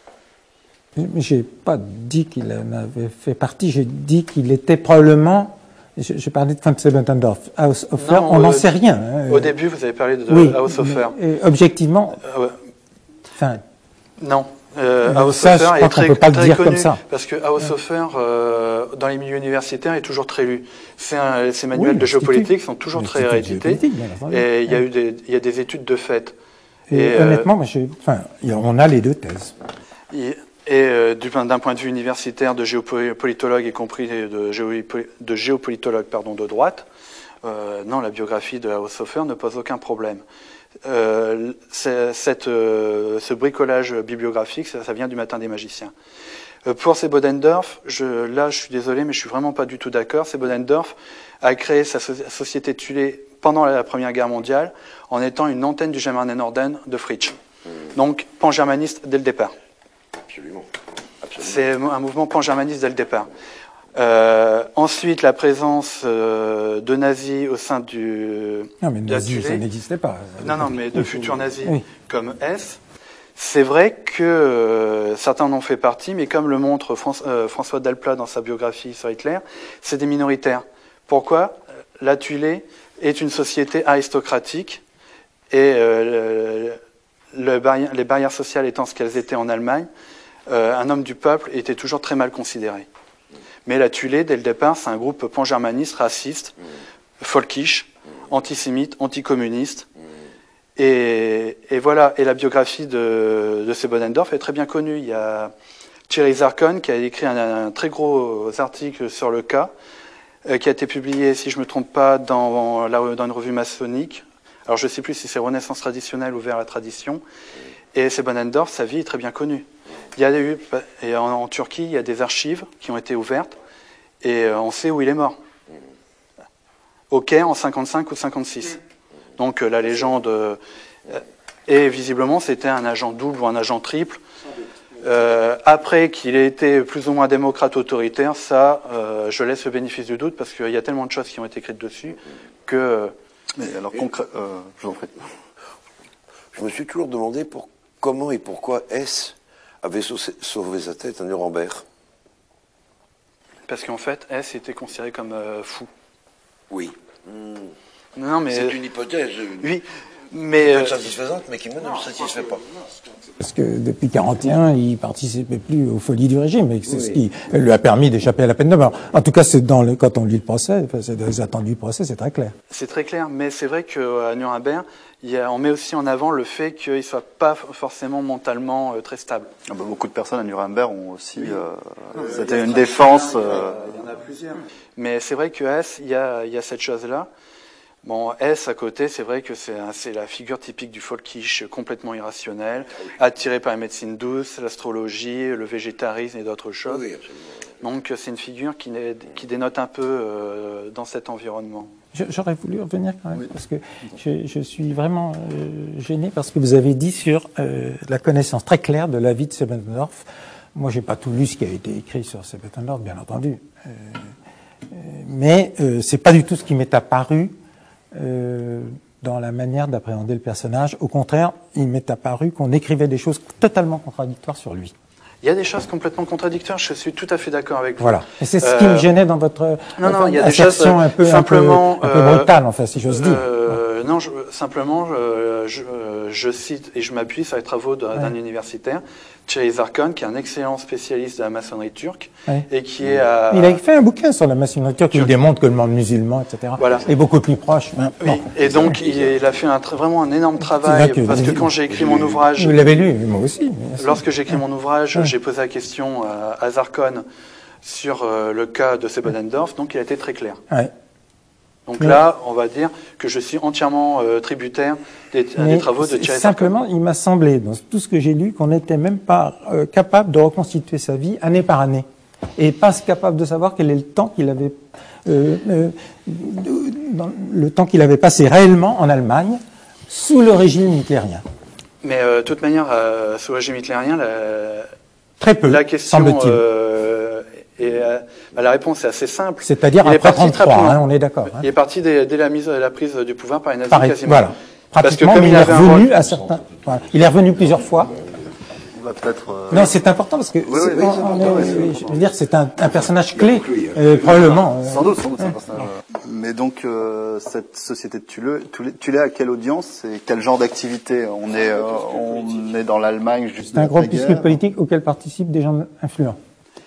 J'ai pas dit qu'il en avait fait partie. J'ai dit qu'il était probablement... Je, je parlais de von Sobetendorf. Haushofer, on n'en sait rien. Hein. Au début, vous avez parlé de oui, Haushofer. Mais, objectivement... Euh, ouais. Enfin... Non. Euh, ça, je crois qu'on ne peut pas le dire comme ça. Parce que Haushofer, euh, dans les milieux universitaires, est toujours très lu. Ses, ses manuels oui, de géopolitique sont toujours très réédités. Et il y a eu des, il y a des études de fait. Et, et honnêtement, euh, moi, enfin, on a les deux thèses. Et, et d'un point de vue universitaire, de géopolitologue, y compris de, géopoli, de géopolitologue pardon, de droite, euh, non, la biographie de Haushofer ne pose aucun problème. Euh, cette, euh, ce bricolage bibliographique, ça, ça vient du Matin des magiciens. Euh, pour Seboldendorf, je, là je suis désolé, mais je suis vraiment pas du tout d'accord. Seboldendorf a créé sa so société Thulé pendant la Première Guerre mondiale en étant une antenne du Germanenorden de Fritsch. Mmh. Donc pan-germaniste dès le départ. Absolument. Absolument. C'est un mouvement pan-germaniste dès le départ. Euh, ensuite, la présence euh, de nazis au sein du... Non, mais nazis, ça n'existait pas. Non, non, mais de futurs nazis oui. comme S. C'est vrai que euh, certains en ont fait partie, mais comme le montre François, euh, François Delplat dans sa biographie sur Hitler, c'est des minoritaires. Pourquoi ? La Thulé est une société aristocratique et euh, le, le barrière, les barrières sociales étant ce qu'elles étaient en Allemagne, euh, un homme du peuple était toujours très mal considéré. Mais la Thulé, dès le départ, c'est un groupe pan-germaniste, raciste, folkish, antisémite, anticommuniste. Et, et voilà. Et la biographie de, de Seboldendorf est très bien connue. Il y a Thierry Zarkon qui a écrit un, un très gros article sur le cas, euh, qui a été publié, si je ne me trompe pas, dans, dans une revue maçonnique. Alors je ne sais plus si c'est Renaissance traditionnelle ou Vers la tradition. Et Seboldendorf, sa vie est très bien connue. Il y a eu, et en, en Turquie, il y a des archives qui ont été ouvertes et on sait où il est mort. Au Caire en cinquante-cinq ou cinquante-six. Donc la légende. Euh, et visiblement, c'était un agent double ou un agent triple. Euh, après qu'il ait été plus ou moins démocrate autoritaire, ça, euh, je laisse le bénéfice du doute parce qu'il y a tellement de choses qui ont été écrites dessus que. Mais alors concrètement, euh, je vous en prie. Je me suis toujours demandé pour, comment et pourquoi S avait sauvé sa tête à Nuremberg. Parce qu'en fait, S était considéré comme euh, fou. Oui. Mmh. Non, mais c'est une hypothèse. Oui, mais euh... satisfaisante, mais qui moi ne me satisfait pas. Parce que depuis quarante et un, il participait plus aux folies du régime, et c'est oui. ce qui lui a permis d'échapper à la peine de mort. En tout cas, c'est dans le, quand on lit le procès, enfin, c'est dans les attendus du procès, c'est très clair. C'est très clair, mais c'est vrai qu'à Nuremberg, il y a, on met aussi en avant le fait qu'il ne soit pas forcément mentalement euh, très stable. Ah bah, beaucoup de personnes à Nuremberg ont aussi... Euh, c'était une défense... Euh... Il y en a plusieurs. Mais c'est vrai que S, il y a, il y a cette chose-là. Bon, S, à côté, c'est vrai que c'est la figure typique du folkish, complètement irrationnel, attiré par la médecine douce, l'astrologie, le végétarisme et d'autres choses. Oui, absolument. Donc c'est une figure qui, qui dénote un peu euh, dans cet environnement. J'aurais voulu revenir quand même, oui. parce que je, je suis vraiment euh, gêné par ce que vous avez dit sur euh, la connaissance très claire de la vie de Seboldendorf. Moi, j'ai pas tout lu ce qui a été écrit sur Seboldendorf, bien entendu. Euh, euh, mais euh, c'est pas du tout ce qui m'est apparu euh, dans la manière d'appréhender le personnage. Au contraire, il m'est apparu qu'on écrivait des choses totalement contradictoires sur lui. Il y a des choses complètement contradictoires, je suis tout à fait d'accord avec vous. Voilà. Et c'est ce euh... qui me gênait dans votre non, non, euh, il y a des choses un peu, simplement, un peu, un peu brutale, enfin, si j'ose dire. Euh, non, je, simplement, je, je, je cite et je m'appuie sur les travaux d'un ouais. universitaire, Thierry Zarkon, qui est un excellent spécialiste de la maçonnerie turque ouais. et qui est à... Il a fait un bouquin sur la maçonnerie turque qui démontre que le monde musulman, et cetera, voilà. est beaucoup plus proche. Oui. Bon. Et donc, il, il a fait un, vraiment un énorme travail, que, parce que quand j'ai écrit mon ouvrage... Vous l'avez lu, moi aussi. Lorsque j'ai écrit mon ouvrage, ouais. j'ai posé la question à, à Zarkon sur euh, le cas de Seboldendorf, donc il a été très clair. Ouais. Donc mais, là, on va dire que je suis entièrement euh, tributaire des, des travaux de Thierry Zarkon. Simplement, il m'a semblé, dans tout ce que j'ai lu, qu'on n'était même pas euh, capable de reconstituer sa vie année par année. Et pas capable de savoir quel est le temps qu'il avait, euh, euh, dans le temps qu'il avait passé réellement en Allemagne, sous le régime hitlérien. Mais euh, de toute manière, euh, sous le régime hitlérien, la, très peu, la question... Euh, Et euh, bah, la réponse est assez simple. C'est-à-dire après trente-trois, hein, on est d'accord. Hein. Il est parti dès, dès la mise, la prise du pouvoir par les nazis Pareil, quasiment. Voilà. Pratiquement, parce que mais il est revenu à certains. Voilà. Il est revenu plusieurs fois. On va peut-être. Euh... Non, c'est important parce que oui, oui, oui, on, on on est, est, je veux dire, c'est un, un personnage clé, euh, probablement. Sans doute, sans doute, c'est un personnage. Mais donc euh, cette société de Thulé, Thulé à quelle audience et quel genre d'activité? On est, euh, on est dans l'Allemagne juste. C'est un groupuscule politique auquel participent des gens influents.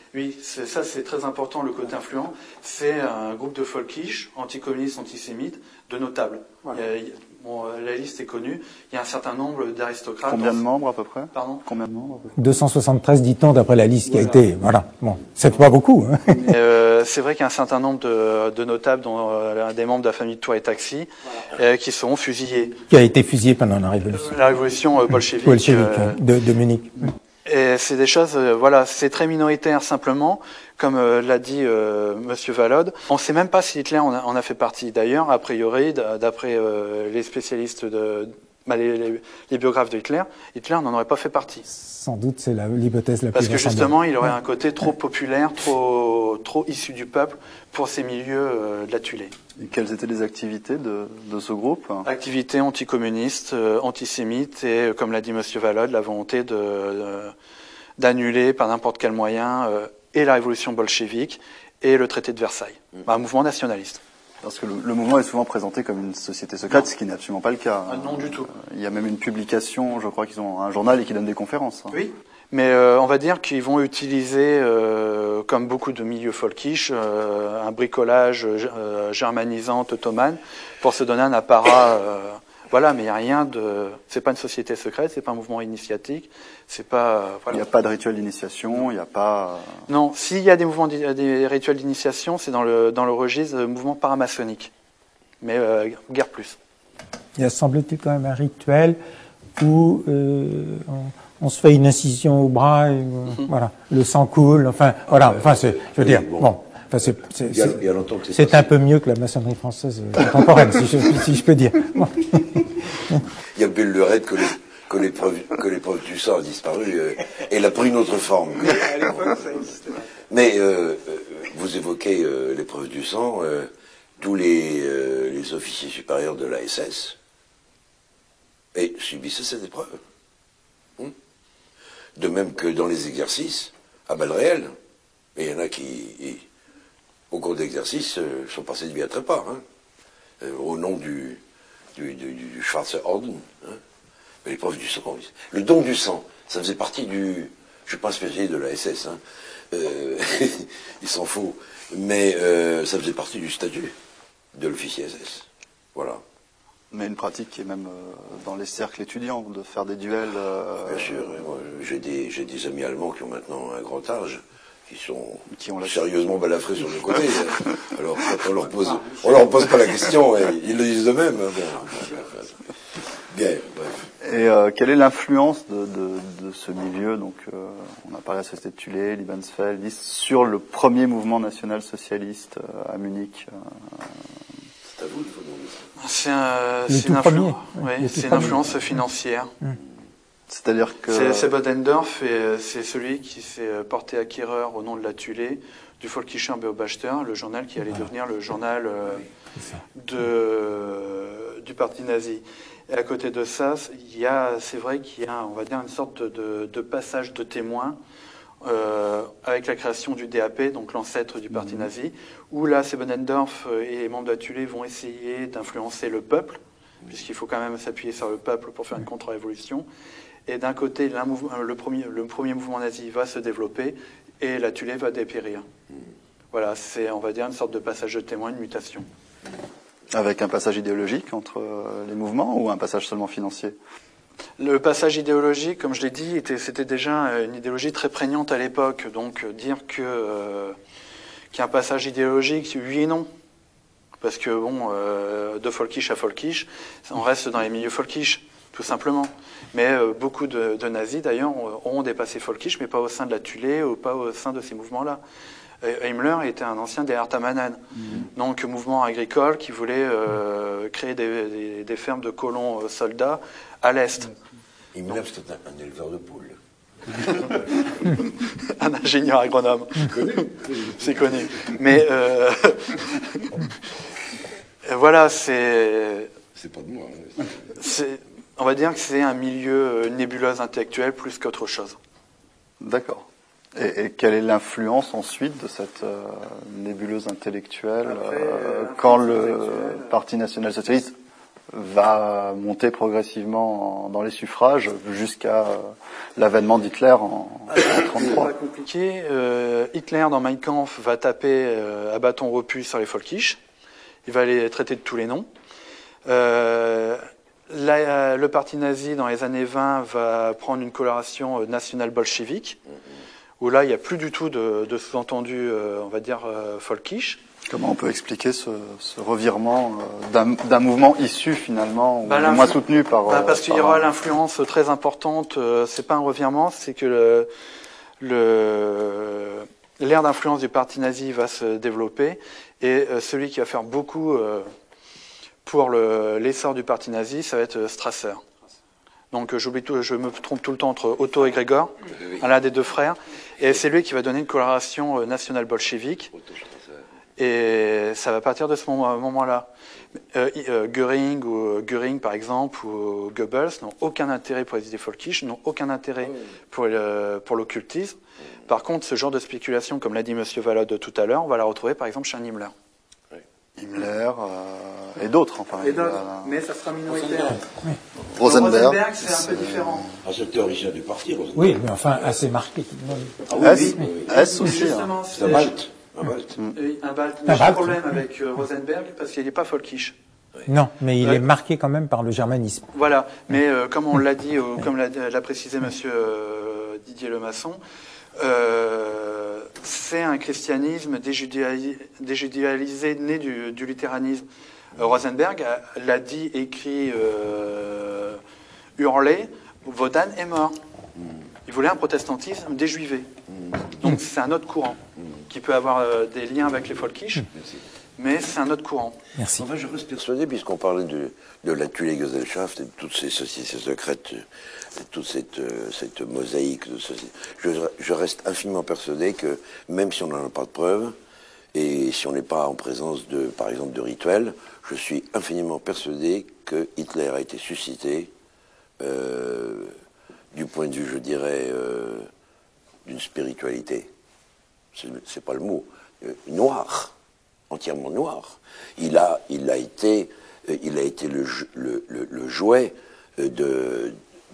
Oui, c'est, ça c'est très important, le côté influent. C'est un groupe de folkish, anticommunistes, antisémites, de notables. Voilà. Il y a, il y a, bon, la liste est connue. Il y a un certain nombre d'aristocrates. Combien de membres à peu près? Pardon? Combien de membres à peu près? deux cent soixante-treize, dit-on, d'après la liste voilà. qui a été... Voilà. Bon, c'est pas beaucoup. Hein. Euh, c'est vrai qu'il y a un certain nombre de, de notables, dont euh, des membres de la famille de Touré Taxi, voilà. euh, qui seront fusillés. Qui a été fusillé pendant la révolution. La révolution euh, bolchevique. Bolchevique, euh, de, de Munich. Et c'est des choses, euh, voilà, c'est très minoritaire simplement, comme euh, l'a dit euh, Monsieur Valode. On ne sait même pas si Hitler en a, en a fait partie. D'ailleurs, a priori, d'après euh, les spécialistes, de, bah, les, les, les biographes de Hitler, Hitler n'en aurait pas fait partie. Sans doute, c'est l'hypothèse la, la plus Parce que justement, il aurait ouais. un côté trop populaire, trop, trop issu du peuple pour ces milieux euh, de la Tulée. Et quelles étaient les activités de, de ce groupe? Activités anticommunistes, euh, antisémites et, comme l'a dit Monsieur Valode, la volonté de, de, d'annuler par n'importe quel moyen euh, et la révolution bolchevique et le traité de Versailles. Mmh. Bah, un mouvement nationaliste. Parce que le, le mouvement est souvent présenté comme une société secrète, non. ce qui n'est absolument pas le cas. Ah, non du tout. Euh, il y a même une publication, je crois qu'ils ont un journal et qui donne des conférences. Hein. Oui. Mais euh, on va dire qu'ils vont utiliser, euh, comme beaucoup de milieux folkish, euh, un bricolage euh, germanisant ottomane pour se donner un apparat. Euh, voilà, mais il n'y a rien de. C'est pas une société secrète, c'est pas un mouvement initiatique, c'est pas. Euh, voilà. Il n'y a pas de rituel d'initiation, il n'y a pas. Non, s'il y a des mouvements, des rituels d'initiation, c'est dans le dans le registre de mouvement paramaçonnique, mais euh, guère plus. Il y a semble-t-il quand même un rituel où euh, on... on se fait une incision au bras, et, euh, mm-hmm. voilà, le sang coule, enfin, voilà, enfin, c'est, je veux dire, bon, bon enfin, c'est, c'est, c'est, c'est un peu mieux que la maçonnerie française contemporaine, si, je, si je peux dire. Bon. Il y a belle lurette que les, que les preuves, que les preuves du sang a disparu, euh, et elle a pris une autre forme. Mais, euh, vous évoquez euh, l'épreuve du sang, euh, tous les, euh, les officiers supérieurs de la S S, et subissaient cette épreuve. De même que dans les exercices, à balles réelles. Et il y en a qui, au cours d'exercices, euh, sont passés de vie à trépas, hein, euh, au nom du, du, du, du Schwarze Orden. Hein. Mais l'épreuve du sang, le don du sang, ça faisait partie du... Je suis pas un spécialiste de la S S, hein, euh, il s'en fout, mais euh, ça faisait partie du statut de l'officier S S. Voilà. Mais une pratique qui est même euh, dans les cercles étudiants, de faire des duels. Euh, Bien sûr, moi, j'ai des, j'ai des amis allemands qui ont maintenant un grand âge, qui sont qui ont sérieusement balafrés sur le côté. Alors quand on leur pose, on leur pose pas la question, ils le disent eux-mêmes. Bien, bref. Et euh, quelle est l'influence de, de, de ce milieu? Donc, euh, on a parlé de la société de Tulé, Liebensfeld, sur le premier mouvement national-socialiste euh, à Munich. Euh, C'est à vous qu'il faut demander ça. C'est un, une, influ... oui, une influence financière. Mmh. C'est-à-dire que... C'est, c'est Bodendorf, et c'est celui qui s'est porté acquéreur au nom de la Tulé du Völkischer Beobachter, le journal qui allait voilà. devenir le journal euh, de, du parti nazi. Et à côté de ça, il y a, c'est vrai qu'il y a, on va dire, une sorte de, de passage de témoin Euh, avec la création du D A P, donc l'ancêtre du parti mmh. nazi, où là, Bodendorf et les membres de la Tulé vont essayer d'influencer le peuple, puisqu'il faut quand même s'appuyer sur le peuple pour faire une contre-révolution. Et d'un côté, le premier, le premier mouvement nazi va se développer et la Tulé va dépérir. Mmh. Voilà, c'est, on va dire, une sorte de passage de témoin, une mutation. Avec un passage idéologique entre les mouvements ou un passage seulement financier ? Le passage idéologique, comme je l'ai dit, était, c'était déjà une idéologie très prégnante à l'époque. Donc dire que euh, qu'il y a un passage idéologique, oui et non. Parce que, bon, euh, de folkish à folkish, on reste dans les milieux folkish, tout simplement. Mais euh, beaucoup de, de nazis, d'ailleurs, ont dépassé folkish, mais pas au sein de la Tulé ou pas au sein de ces mouvements-là. Himmler était un ancien des Hartamannen, mmh. donc mouvement agricole qui voulait euh, créer des, des, des fermes de colons euh, soldats à l'Est. Himmler, c'était un, un éleveur de poules. Un ingénieur agronome. C'est connu. Mais euh, voilà, c'est... C'est pas de moi. Hein. C'est, on va dire que c'est un milieu, une nébuleuse intellectuelle plus qu'autre chose. D'accord. Et, et quelle est l'influence ensuite de cette euh, nébuleuse intellectuelle Après, euh, quand le Parti national-socialiste va monter progressivement dans les suffrages jusqu'à l'avènement d'Hitler en trente-trois. C'est pas compliqué. Euh, Hitler, dans Mein Kampf, va taper euh, à bâton rompu sur les Völkisch. Il va les traiter de tous les noms. Euh, la, le parti nazi, dans les années vingt, va prendre une coloration national-bolchevique, où là, il n'y a plus du tout de, de sous-entendu, euh, on va dire, euh, Völkisch. Comment on peut expliquer ce, ce revirement euh, d'un mouvement issu finalement, bah, ou moins soutenu par... Bah, parce par qu'il y aura l'influence très importante, euh, c'est pas un revirement, c'est que le, le, l'ère d'influence du parti nazi va se développer, et euh, celui qui va faire beaucoup euh, pour le, l'essor du parti nazi, ça va être Strasser. Donc j'oublie tout, je me trompe tout le temps entre Otto et Gregor, oui. l'un des deux frères, et c'est lui qui va donner une coloration nationale bolchevique. Et ça va partir de ce moment-là. Euh, euh, Göring, ou Göring, par exemple, ou Goebbels n'ont aucun intérêt pour les idées Völkisch, n'ont aucun intérêt pour, le, pour l'occultisme. Par contre, ce genre de spéculation, comme l'a dit M. Valode tout à l'heure, on va la retrouver par exemple chez un Himmler. Himmler euh, et d'autres, enfin. Et d'autres, a... mais ça sera minoritaire. Oui. Rosenberg, Rosenberg c'est un peu différent. Ah, c'est le théoricien du parti, Rosenberg. Oui, mais enfin assez marqué. Ah, oui, S, oui, oui. S aussi. Justement, c'est un Balte. Un Balte. Oui, un Balte. Mais j'ai un problème avec euh, Rosenberg parce qu'il n'est pas Völkisch. Oui. Non, mais il ouais. est marqué quand même par le germanisme. Voilà, mais euh, comme on l'a dit, euh, comme l'a, l'a précisé Monsieur euh, Didier Lemasson, euh, c'est un christianisme déjudéalisé, déjudéalisé né du, du luthéranisme. Euh, Rosenberg a, l'a dit, écrit, euh, hurlé, Wodan est mort. Il voulait un protestantisme déjuivé. Donc c'est un autre courant qui peut avoir euh, des liens avec les Völkisch, mais c'est un autre courant. Merci. Enfin, je reste persuadé, puisqu'on parlait de, de la Thule-Gesellschaft et de toutes ces sociétés secrètes, de toute cette, euh, cette mosaïque de sociétés, je, je reste infiniment persuadé que, même si on n'en a pas de preuves, et si on n'est pas en présence, de, par exemple, de rituels, je suis infiniment persuadé que Hitler a été suscité euh, du point de vue, je dirais, euh, d'une spiritualité. C'est, c'est pas le mot. Euh, noir. Entièrement noir. Il a, il a été, il a été le, le, le, le jouet de, de,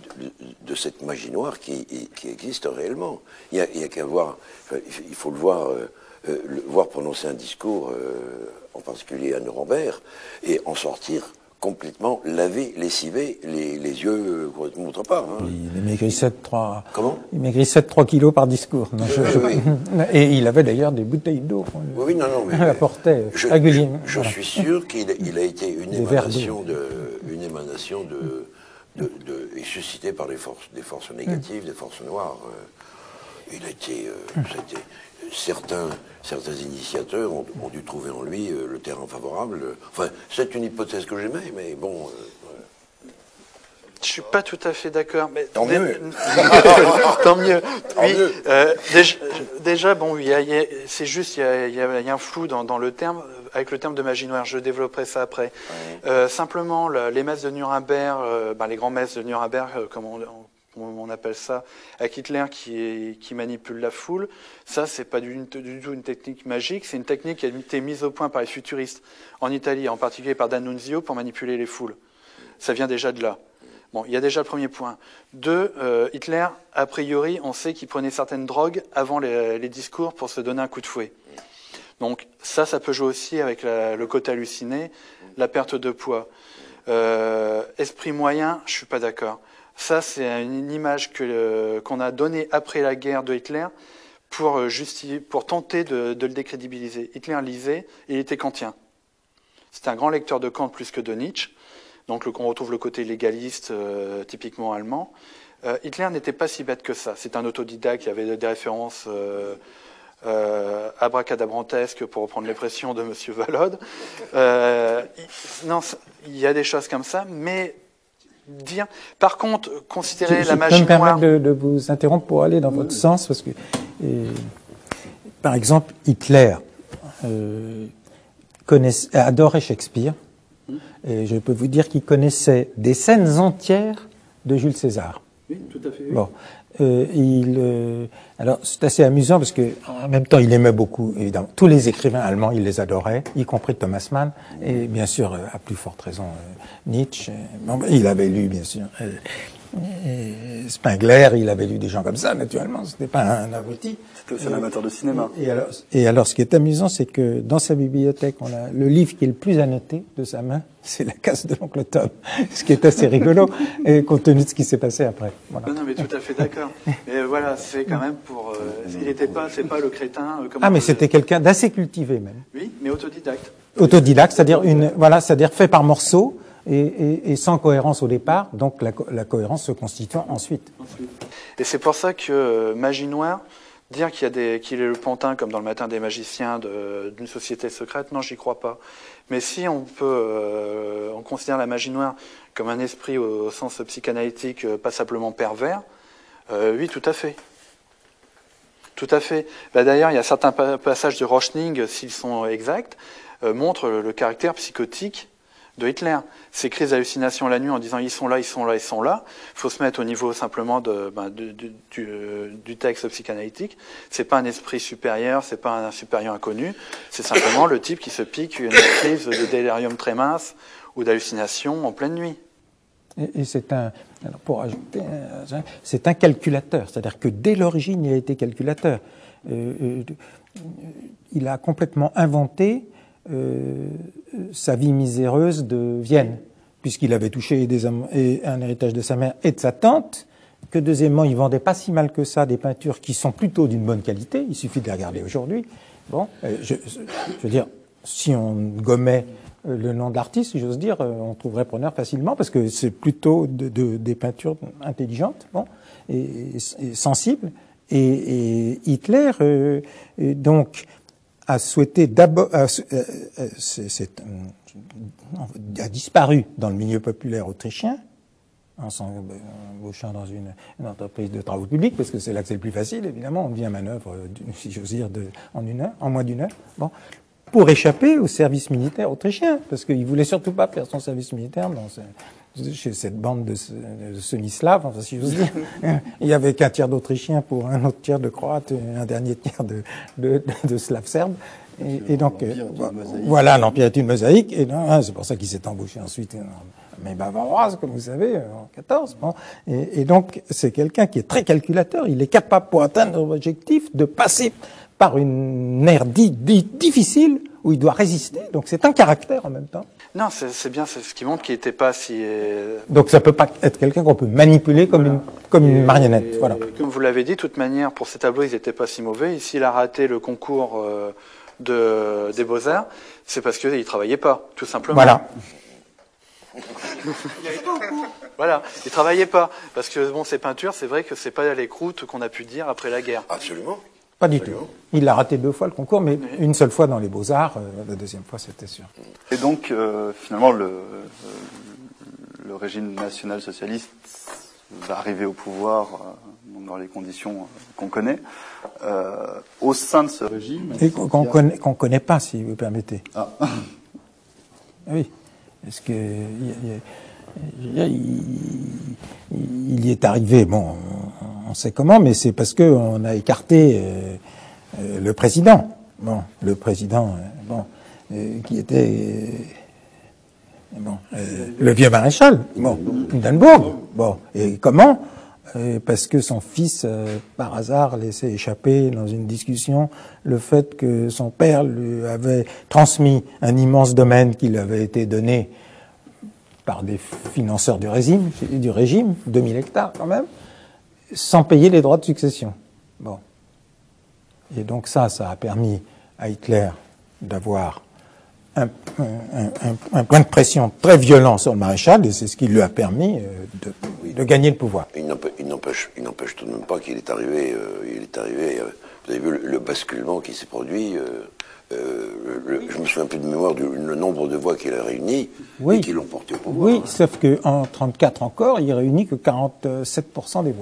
de cette magie noire qui, qui existe réellement. Il y a, il y a qu'à voir, il faut le voir, euh, le voir prononcer un discours, euh, en particulier à Nuremberg, et en sortir complètement lavé, lessivé, les, les yeux ne montrent pas. Hein. Il maigrissait de trois. Comment Il maigrissait de trois kilos par discours. Non, je, je... Oui. Et il avait d'ailleurs des bouteilles d'eau. Oui, oui, non, non, mais. Il apportait je, régulièrement. Je, je voilà. suis sûr qu'il il a été une des émanation de, une émanation de, de, de, et suscité par les forces, des forces négatives, mmh. des forces noires. Il a été, euh, mmh. certains, certains initiateurs ont, ont dû trouver en lui euh, le terrain favorable. Enfin, c'est une hypothèse que j'aimais, mais bon. Euh, ouais. Je suis pas tout à fait d'accord. Mais tant mais, mieux. Tant mieux. Tant oui. mieux. Euh, déjà, déjà, bon, il y a, il y a, c'est juste, il y a, il y a, il y a un flou dans, dans le terme, avec le terme de magie noire. Je développerai ça après. Ouais. Euh, simplement, la, les messes de Nuremberg, euh, ben, les grands messes de Nuremberg, euh, comme on, on on appelle ça, avec Hitler qui, est, qui manipule la foule, ça, c'est pas du, du tout une technique magique, c'est une technique qui a été mise au point par les futuristes en Italie, en particulier par D'Annunzio, pour manipuler les foules. Ça vient déjà de là. Bon, il y a déjà le premier point. Deux, euh, Hitler, a priori, on sait qu'il prenait certaines drogues avant les, les discours pour se donner un coup de fouet. Donc ça, ça peut jouer aussi avec la, le côté halluciné, la perte de poids. Euh, esprit moyen, je suis pas d'accord. Ça, c'est une image que, euh, qu'on a donnée après la guerre de Hitler pour, justifier, pour tenter de, de le décrédibiliser. Hitler lisait et il était kantien. C'était un grand lecteur de Kant plus que de Nietzsche. Donc le, on retrouve le côté légaliste euh, typiquement allemand. Euh, Hitler n'était pas si bête que ça. C'est un autodidacte, il y avait des références euh, euh, abracadabrantesques, pour reprendre l'expression de M. Valode. Euh, il, non, il y a des choses comme ça, mais... dire. Par contre, considérer je, la je magie noire... Je peux me noire... permettre de, de vous interrompre pour aller dans votre oui. sens, parce que, et, par exemple, Hitler euh, connaissait, adorait Shakespeare, et je peux vous dire qu'il connaissait des scènes entières de Jules César. Oui, tout à fait. Oui. Bon, euh, il, euh, alors c'est assez amusant parce que en même temps il aimait beaucoup, évidemment, tous les écrivains allemands, il les adorait, y compris Thomas Mann et bien sûr, à plus forte raison, euh, Nietzsche. Bon, il avait lu bien sûr euh, euh, Spengler, il avait lu des gens comme ça, naturellement, c'était pas un abruti. C'était aussi un amateur de cinéma. Et alors, et alors, ce qui est amusant, c'est que dans sa bibliothèque, on a le livre qui est le plus annoté de sa main, c'est La casse de l'oncle Tom, ce qui est assez rigolo, et compte tenu de ce qui s'est passé après. Voilà. Non, non, mais tout à fait d'accord. Mais euh, voilà, c'est quand même pour. Euh, il n'était pas, c'est pas le crétin. Euh, comme Ah, mais on- c'était quelqu'un d'assez cultivé même. Oui, mais autodidacte. Autodidacte, c'est-à-dire une, voilà, c'est-à-dire fait par morceaux et, et, et sans cohérence au départ, donc la, co- la cohérence se constituant ensuite. Et c'est pour ça que euh, Magie Noire, dire qu'il y a des, qu'il est le pantin, comme dans le Matin des magiciens, de- d'une société secrète, non, j'y crois pas. Mais si on peut, euh, on considère la magie noire comme un esprit au, au sens psychanalytique, euh, pas simplement pervers, euh, oui, tout à fait. Tout à fait. Bah, d'ailleurs, il y a certains pa- passages de Rochning, s'ils sont exacts, euh, montrent le, le caractère psychotique de Hitler. Ces crises d'hallucination la nuit en disant ils sont là, ils sont là, ils sont là. Il faut se mettre au niveau simplement de, ben, de, de, du, euh, du texte psychanalytique. C'est pas un esprit supérieur, c'est pas un supérieur inconnu. C'est simplement le type qui se pique une crise de délirium très mince ou d'hallucination en pleine nuit. Et, et c'est un, alors pour ajouter, un- c'est un calculateur, c'est-à-dire que dès l'origine, il a été calculateur. Euh, euh, il a complètement inventé euh, sa vie miséreuse de Vienne, puisqu'il avait touché des am- et un héritage de sa mère et de sa tante, que deuxièmement, il vendait pas si mal que ça des peintures qui sont plutôt d'une bonne qualité, il suffit de les regarder aujourd'hui. Bon, euh, je, je veux dire, si on gommait le nom de l'artiste, si j'ose dire, on trouverait preneur facilement, parce que c'est plutôt de, de, des peintures intelligentes, bon, et, et sensibles. Et, et Hitler, euh, et donc, a souhaité d'abord, a, a disparu dans le milieu populaire autrichien, en s'embauchant dans une, une entreprise de travaux publics, parce que c'est là que c'est le plus facile, évidemment, on devient manœuvre, si j'ose dire, de, en une heure, en moins d'une heure, bon, pour échapper au service militaire autrichien, parce qu'il voulait surtout pas faire son service militaire dans ce, chez cette bande de, de semi-slaves, enfin, si j'ose dire. Il y avait qu'un tiers d'Autrichiens pour un autre tiers de Croates et un dernier tiers de, de, de, de Slaves serbes. Et, et donc, euh, voilà, l'Empire est une mosaïque, et non, c'est pour ça qu'il s'est embauché ensuite, mais bavaroise, comme vous savez, en quatorze. Bon. Et, et donc, c'est quelqu'un qui est très calculateur, il est capable, pour atteindre l'objectif, de passer par une ère di, di, difficile où il doit résister. Donc c'est un caractère en même temps. Non, c'est bien, c'est ce qui montre qu'il n'était pas si... Euh... Donc ça peut pas être quelqu'un qu'on peut manipuler comme, voilà. une, comme une marionnette. Et, voilà. Comme vous l'avez dit, de toute manière, pour ces tableaux, ils n'étaient pas si mauvais. Ici, il a raté le concours euh, de, des Beaux-Arts, c'est parce qu'il ne travaillait pas, tout simplement. Voilà. Voilà, il travaillait pas. Parce que bon, ces peintures, c'est vrai que c'est pas l'écroute qu'on a pu dire après la guerre. Absolument. Pas du tout. Il a raté deux fois le concours, mais une seule fois dans les Beaux-Arts. Euh, la deuxième fois, c'était sûr. Et donc, euh, finalement, le, le régime national-socialiste va arriver au pouvoir euh, dans les conditions euh, qu'on connaît. Euh, au sein de ce régime... Et qu'on qu connaît, qu'on connaît pas, si vous permettez. Ah. Oui. Est-ce que... Il, il, il, il y est arrivé, bon... On sait comment, mais c'est parce qu'on a écarté euh, euh, le président. Bon, le président, euh, bon, euh, qui était euh, bon, euh, le vieux maréchal, bon, Hindenburg. Bon, et comment euh, Parce que son fils, euh, par hasard, laissait échapper dans une discussion le fait que son père lui avait transmis un immense domaine qui lui avait été donné par des financeurs du régime, du régime, deux mille hectares quand même, sans payer les droits de succession. Bon. Et donc ça, ça a permis à Hitler d'avoir un, un, un, un point de pression très violent sur le maréchal, et c'est ce qui lui a permis de, oui. de gagner le pouvoir. Il n'empêche, il n'empêche tout de même pas qu'il est arrivé, euh, il est arrivé, euh, vous avez vu le, le basculement qui s'est produit, euh, euh, le, je me souviens plus de mémoire du le nombre de voix qu'il a réunies, oui. et qui l'ont porté au pouvoir. Oui, hein. Sauf qu'en trente-quatre encore, il réunit que quarante-sept pour cent des voix.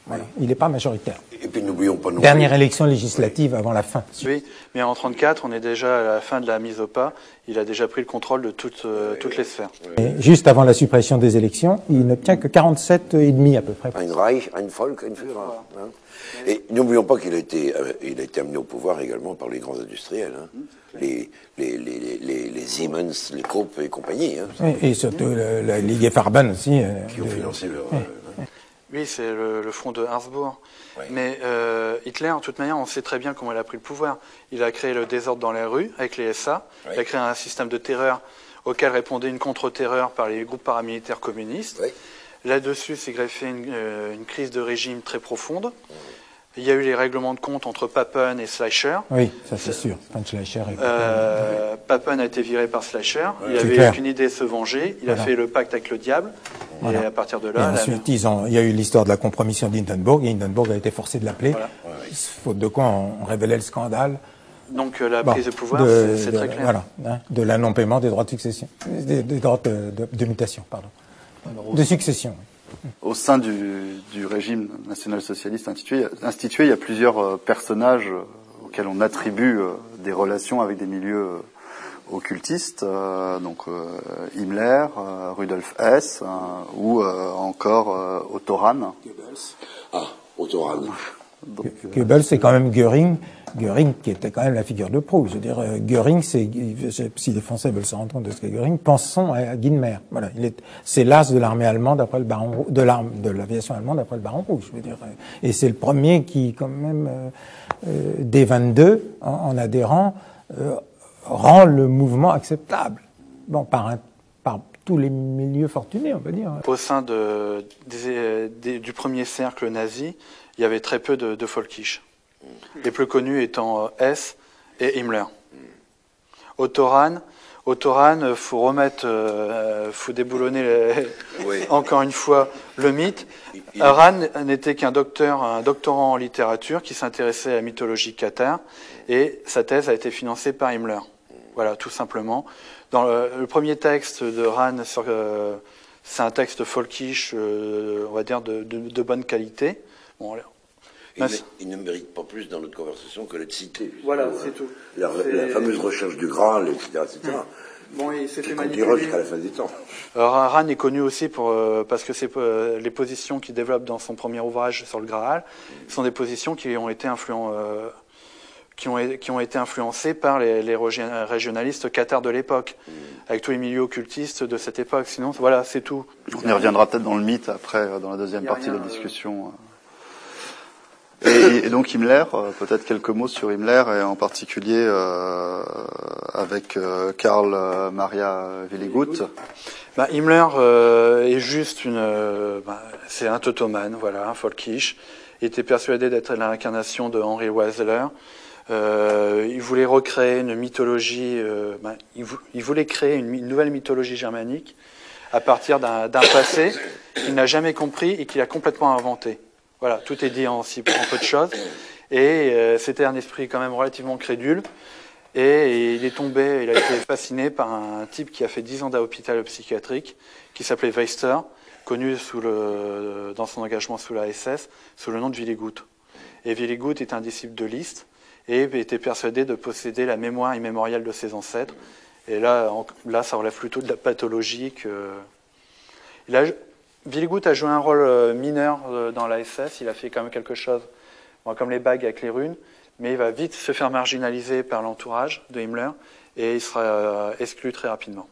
Voilà. Il n'est pas majoritaire. Et puis n'oublions pas non Dernière plus. élection législative avant la fin. Oui, mais en trente-quatre, on est déjà à la fin de la mise au pas. Il a déjà pris le contrôle de toutes, euh, toutes les sphères. Et juste avant la suppression des élections, il n'obtient que quarante-sept virgule cinq à peu près. Un Reich, un Volk, un Führer. Hein. Et n'oublions pas qu'il a été, euh, il a été amené au pouvoir également par les grands industriels, hein. les, les, les, les, les Siemens, les Krupp et compagnie. Hein. Et, et surtout le, la Ligue Farben aussi. Euh, qui ont de, financé leur... Ouais. Euh, Oui, c'est le, le front de Harzbourg. Oui. Mais euh, Hitler, en toute manière, on sait très bien comment il a pris le pouvoir. Il a créé le désordre dans les rues avec les S A. Oui. Il a créé un système de terreur auquel répondait une contre-terreur par les groupes paramilitaires communistes. oui. Là-dessus s'est greffée une, euh, une crise de régime très profonde. Mmh. Il y a eu les règlements de compte entre Papen et Schleicher. Oui, ça c'est sûr. Schleicher et euh, Papen a été viré par Schleicher. Ouais, il avait clair. qu'une idée, se venger. Il Voilà. a fait le pacte avec le diable. Voilà. Et à partir de Et là... ensuite, la... ils ont, il y a eu l'histoire de la compromission d'Hindenburg, et Hindenburg a été forcé de l'appeler, Voilà. faute de quoi on révélait le scandale. Donc euh, la Bon, prise de pouvoir, de, c'est de, très clair. Voilà, hein, de la non-paiement des droits de succession, des, des droits de, de, de mutation, pardon, de succession. Au sein du, du régime national-socialiste institué, institué, il y a plusieurs euh, personnages euh, auxquels on attribue euh, des relations avec des milieux euh, occultistes, euh, donc euh, Himmler, euh, Rudolf Hess, euh, ou euh, encore euh, Otto Rahn. Ah, Otto Rahn. Donc, euh, Goebbels, c'est quand même Göring, Göring qui était quand même la figure de proue. Je veux dire, euh, Göring, c'est, si les Français veulent se rendre compte de ce qu'est Göring, pensons à Guinmer. Voilà, il est, c'est l'as de l'armée allemande après le baron, Rou- de l'arme, de l'aviation allemande après le baron rouge. Je veux dire, et c'est le premier qui, quand même, euh, euh, dès vingt-deux, en, en adhérant, euh, rend le mouvement acceptable. Bon, par un, par tous les milieux fortunés, on peut dire. Au sein de, des, des, du premier cercle nazi, il y avait très peu de, de Völkisch. Les plus connus étant euh, Hess et Himmler. Otto Rahn, Otto Rahn, faut remettre, euh, faut déboulonner les, Oui. encore une fois le mythe. Il- il- Rahn n'était qu'un docteur, un doctorant en littérature qui s'intéressait à la mythologie cathare, et sa thèse a été financée par Himmler. Voilà, tout simplement. Dans le, le premier texte de Rahn, sur, euh, c'est un texte Völkisch, euh, on va dire de, de, de bonne qualité. Bon, Il, Ben, ne, il ne mérite pas plus dans notre conversation que d'être cité. Voilà, Puisque, c'est euh, tout. La, C'est- la fameuse recherche du Graal, et cetera, et cetera bon, il s'est qui fait continuera manipuler. jusqu'à la fin des temps. Alors, Rahn est connu aussi pour, euh, parce que c'est, euh, les positions qu'il développe dans son premier ouvrage sur le Graal sont des positions qui ont été, influen- euh, qui ont, qui ont été influencées par les, les régio- régionalistes cathares de l'époque, avec tous les milieux occultistes de cette époque. Sinon, voilà, c'est tout. on y reviendra peut-être dans le mythe après, euh, dans la deuxième Il y a partie de rien, la euh, discussion. euh. Et, et donc Himmler, euh, peut-être quelques mots sur Himmler, et en particulier euh, avec euh, Karl euh, Maria Willigut. Bah, Himmler euh, est juste une, euh, bah, c'est un tautomane, voilà, un Völkisch. Il était persuadé d'être l'incarnation de Henry Weisler. Euh, il voulait recréer une mythologie, euh, bah, il, vou- il voulait créer une, une nouvelle mythologie germanique à partir d'un, d'un passé qu'il n'a jamais compris et qu'il a complètement inventé. Voilà, tout est dit en, si, en peu de choses. Et euh, c'était un esprit quand même relativement crédule. Et, et il est tombé, il a été fasciné par un type qui a fait dix ans d'hôpital psychiatrique, qui s'appelait Weister, connu sous le, dans son engagement sous la S S, sous le nom de Willigut. Et Willigut est un disciple de Liszt et était persuadé de posséder la mémoire immémoriale de ses ancêtres. Et là, en, là ça relève plutôt de la pathologie que... Il a, Willigut a joué un rôle mineur dans la S S, il a fait quand même quelque chose, bon, comme les bagues avec les runes, mais il va vite se faire marginaliser par l'entourage de Himmler et il sera euh, exclu très rapidement.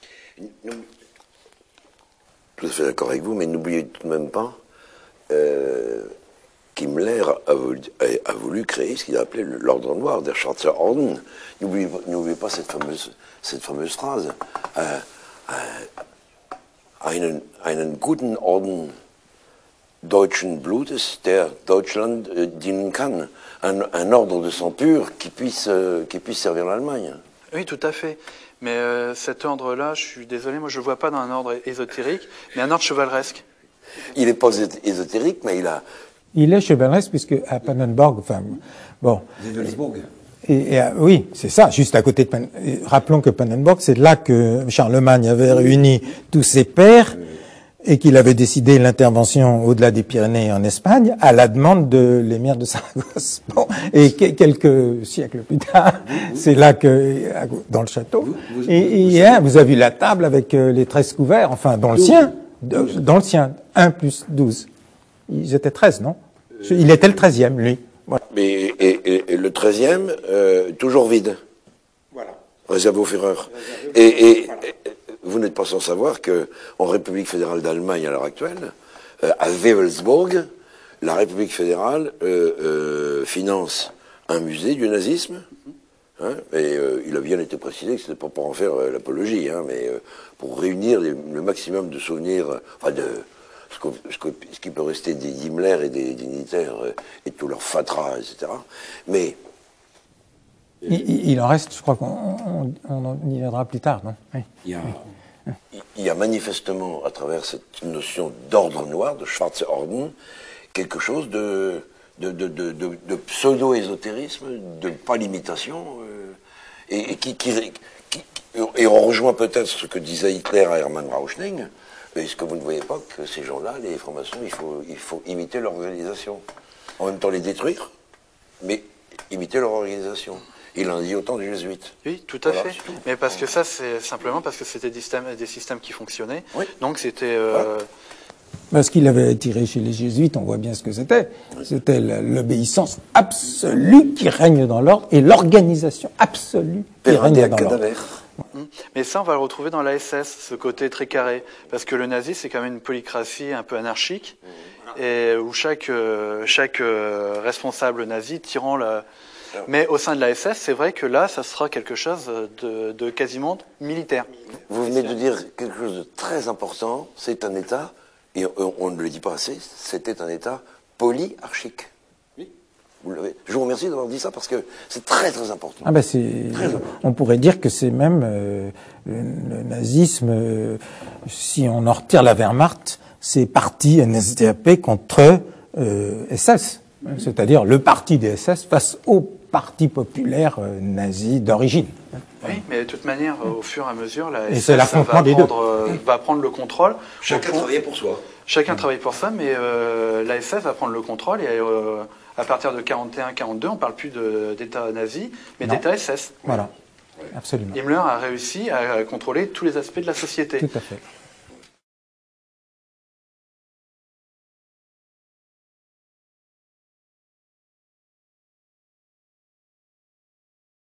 Tout à fait d'accord avec vous, mais n'oubliez tout de même pas euh, qu'Himmler a voulu, a, a voulu créer ce qu'il a appelé l'ordre noir, der Schwarze Orden. N'oubliez, n'oubliez pas cette fameuse, cette fameuse phrase. Euh, euh, einen, einen guten Orden deutschen Blutes, der Deutschland äh, dienen kann. Un, un ordre de sang pur qui puisse, euh, qui puisse servir l'Allemagne. Oui, tout à fait. Mais euh, cet ordre-là, je suis désolé, moi je ne le vois pas dans un ordre ésotérique, mais un ordre chevaleresque. Il n'est pas ésotérique, mais il a... Il est chevaleresque puisque à Pannenberg, enfin, bon. Et, et, euh, oui, c'est ça, juste à côté de Pan... Rappelons que Pannenberg, c'est là que Charlemagne avait réuni tous ses pairs et qu'il avait décidé l'intervention au-delà des Pyrénées en Espagne à la demande de l'émir de Saragosse. Bon, et que, quelques siècles plus tard, c'est là que, dans le château, vous, vous, et, vous, et hein, vous avez vu la table avec les treize couverts, enfin, dans le douze. Sien, douze. Dans le sien, un plus douze. Ils étaient treize, non? euh, Il était le treizième, lui. Voilà. Mais, et, et, et le treizième, euh, toujours vide. Voilà. Réservé aux Führer. Et, et, voilà. et vous n'êtes pas sans savoir que, en République fédérale d'Allemagne à l'heure actuelle, euh, à Wewelsburg, la République fédérale euh, euh, finance un musée du nazisme. Hein, et euh, il a bien été précisé que c'était pas pour en faire euh, l'apologie, hein, mais euh, pour réunir les, le maximum de souvenirs, euh, enfin de ce, que, ce, que, ce qui peut rester des Himmler et des dignitaires euh, et de tous leurs fatras, et cetera. Mais il, il en reste, je crois qu'on on, on y viendra plus tard, non? Oui. Il y a, il y a manifestement, à travers cette notion d'ordre noir, de Schwarze Orden, quelque chose de, de, de, de, de, de pseudo-ésotérisme, de pas limitation, euh, et, et, qui, qui, qui, et on rejoint peut-être ce que disait Hitler à Hermann Rauschning. Est-ce que vous ne voyez pas que ces gens-là, les francs-maçons, il faut, il faut imiter leur organisation? En même temps les détruire, mais imiter leur organisation. Il en dit autant des jésuites. Oui, tout à voilà, fait. Tout. Mais parce que ça, c'est simplement parce que c'était des systèmes, des systèmes qui fonctionnaient. Oui. Donc c'était... Euh... Ouais. Parce qu'il avait tiré chez les jésuites, on voit bien ce que c'était. Oui. C'était l'obéissance absolue qui règne dans l'ordre et l'organisation absolue qui règne dans l'ordre. Mais ça, on va le retrouver dans la S S, ce côté très carré. Parce que le nazisme, c'est quand même une polycratie un peu anarchique, mmh. et où chaque, euh, chaque euh, responsable nazi tirant la... Mais au sein de la S S, c'est vrai que là, ça sera quelque chose de, de quasiment militaire. Vous venez de dire quelque chose de très important, c'est un État, et on, on ne le dit pas assez, c'était un État polyarchique. Oui. Vous l'avez. Je vous remercie d'avoir dit ça parce que c'est très très important. Ah ben c'est, on pourrait dire que c'est même euh, le, le nazisme, euh, si on en retire la Wehrmacht, c'est parti N S D A P contre euh, S S. C'est-à-dire le parti des S S face au parti populaire euh, nazi d'origine. Oui, mais de toute manière, au fur et à mesure, la et S S va, prendre, euh, va prendre le contrôle. Chacun travaillait pour soi. Chacun travaille pour ça, mais euh, la S S va prendre le contrôle et euh, à partir de quarante et un quarante-deux, on ne parle plus d'État nazi, mais d'État S S. Voilà, absolument. Himmler a réussi à contrôler tous les aspects de la société. Tout à fait.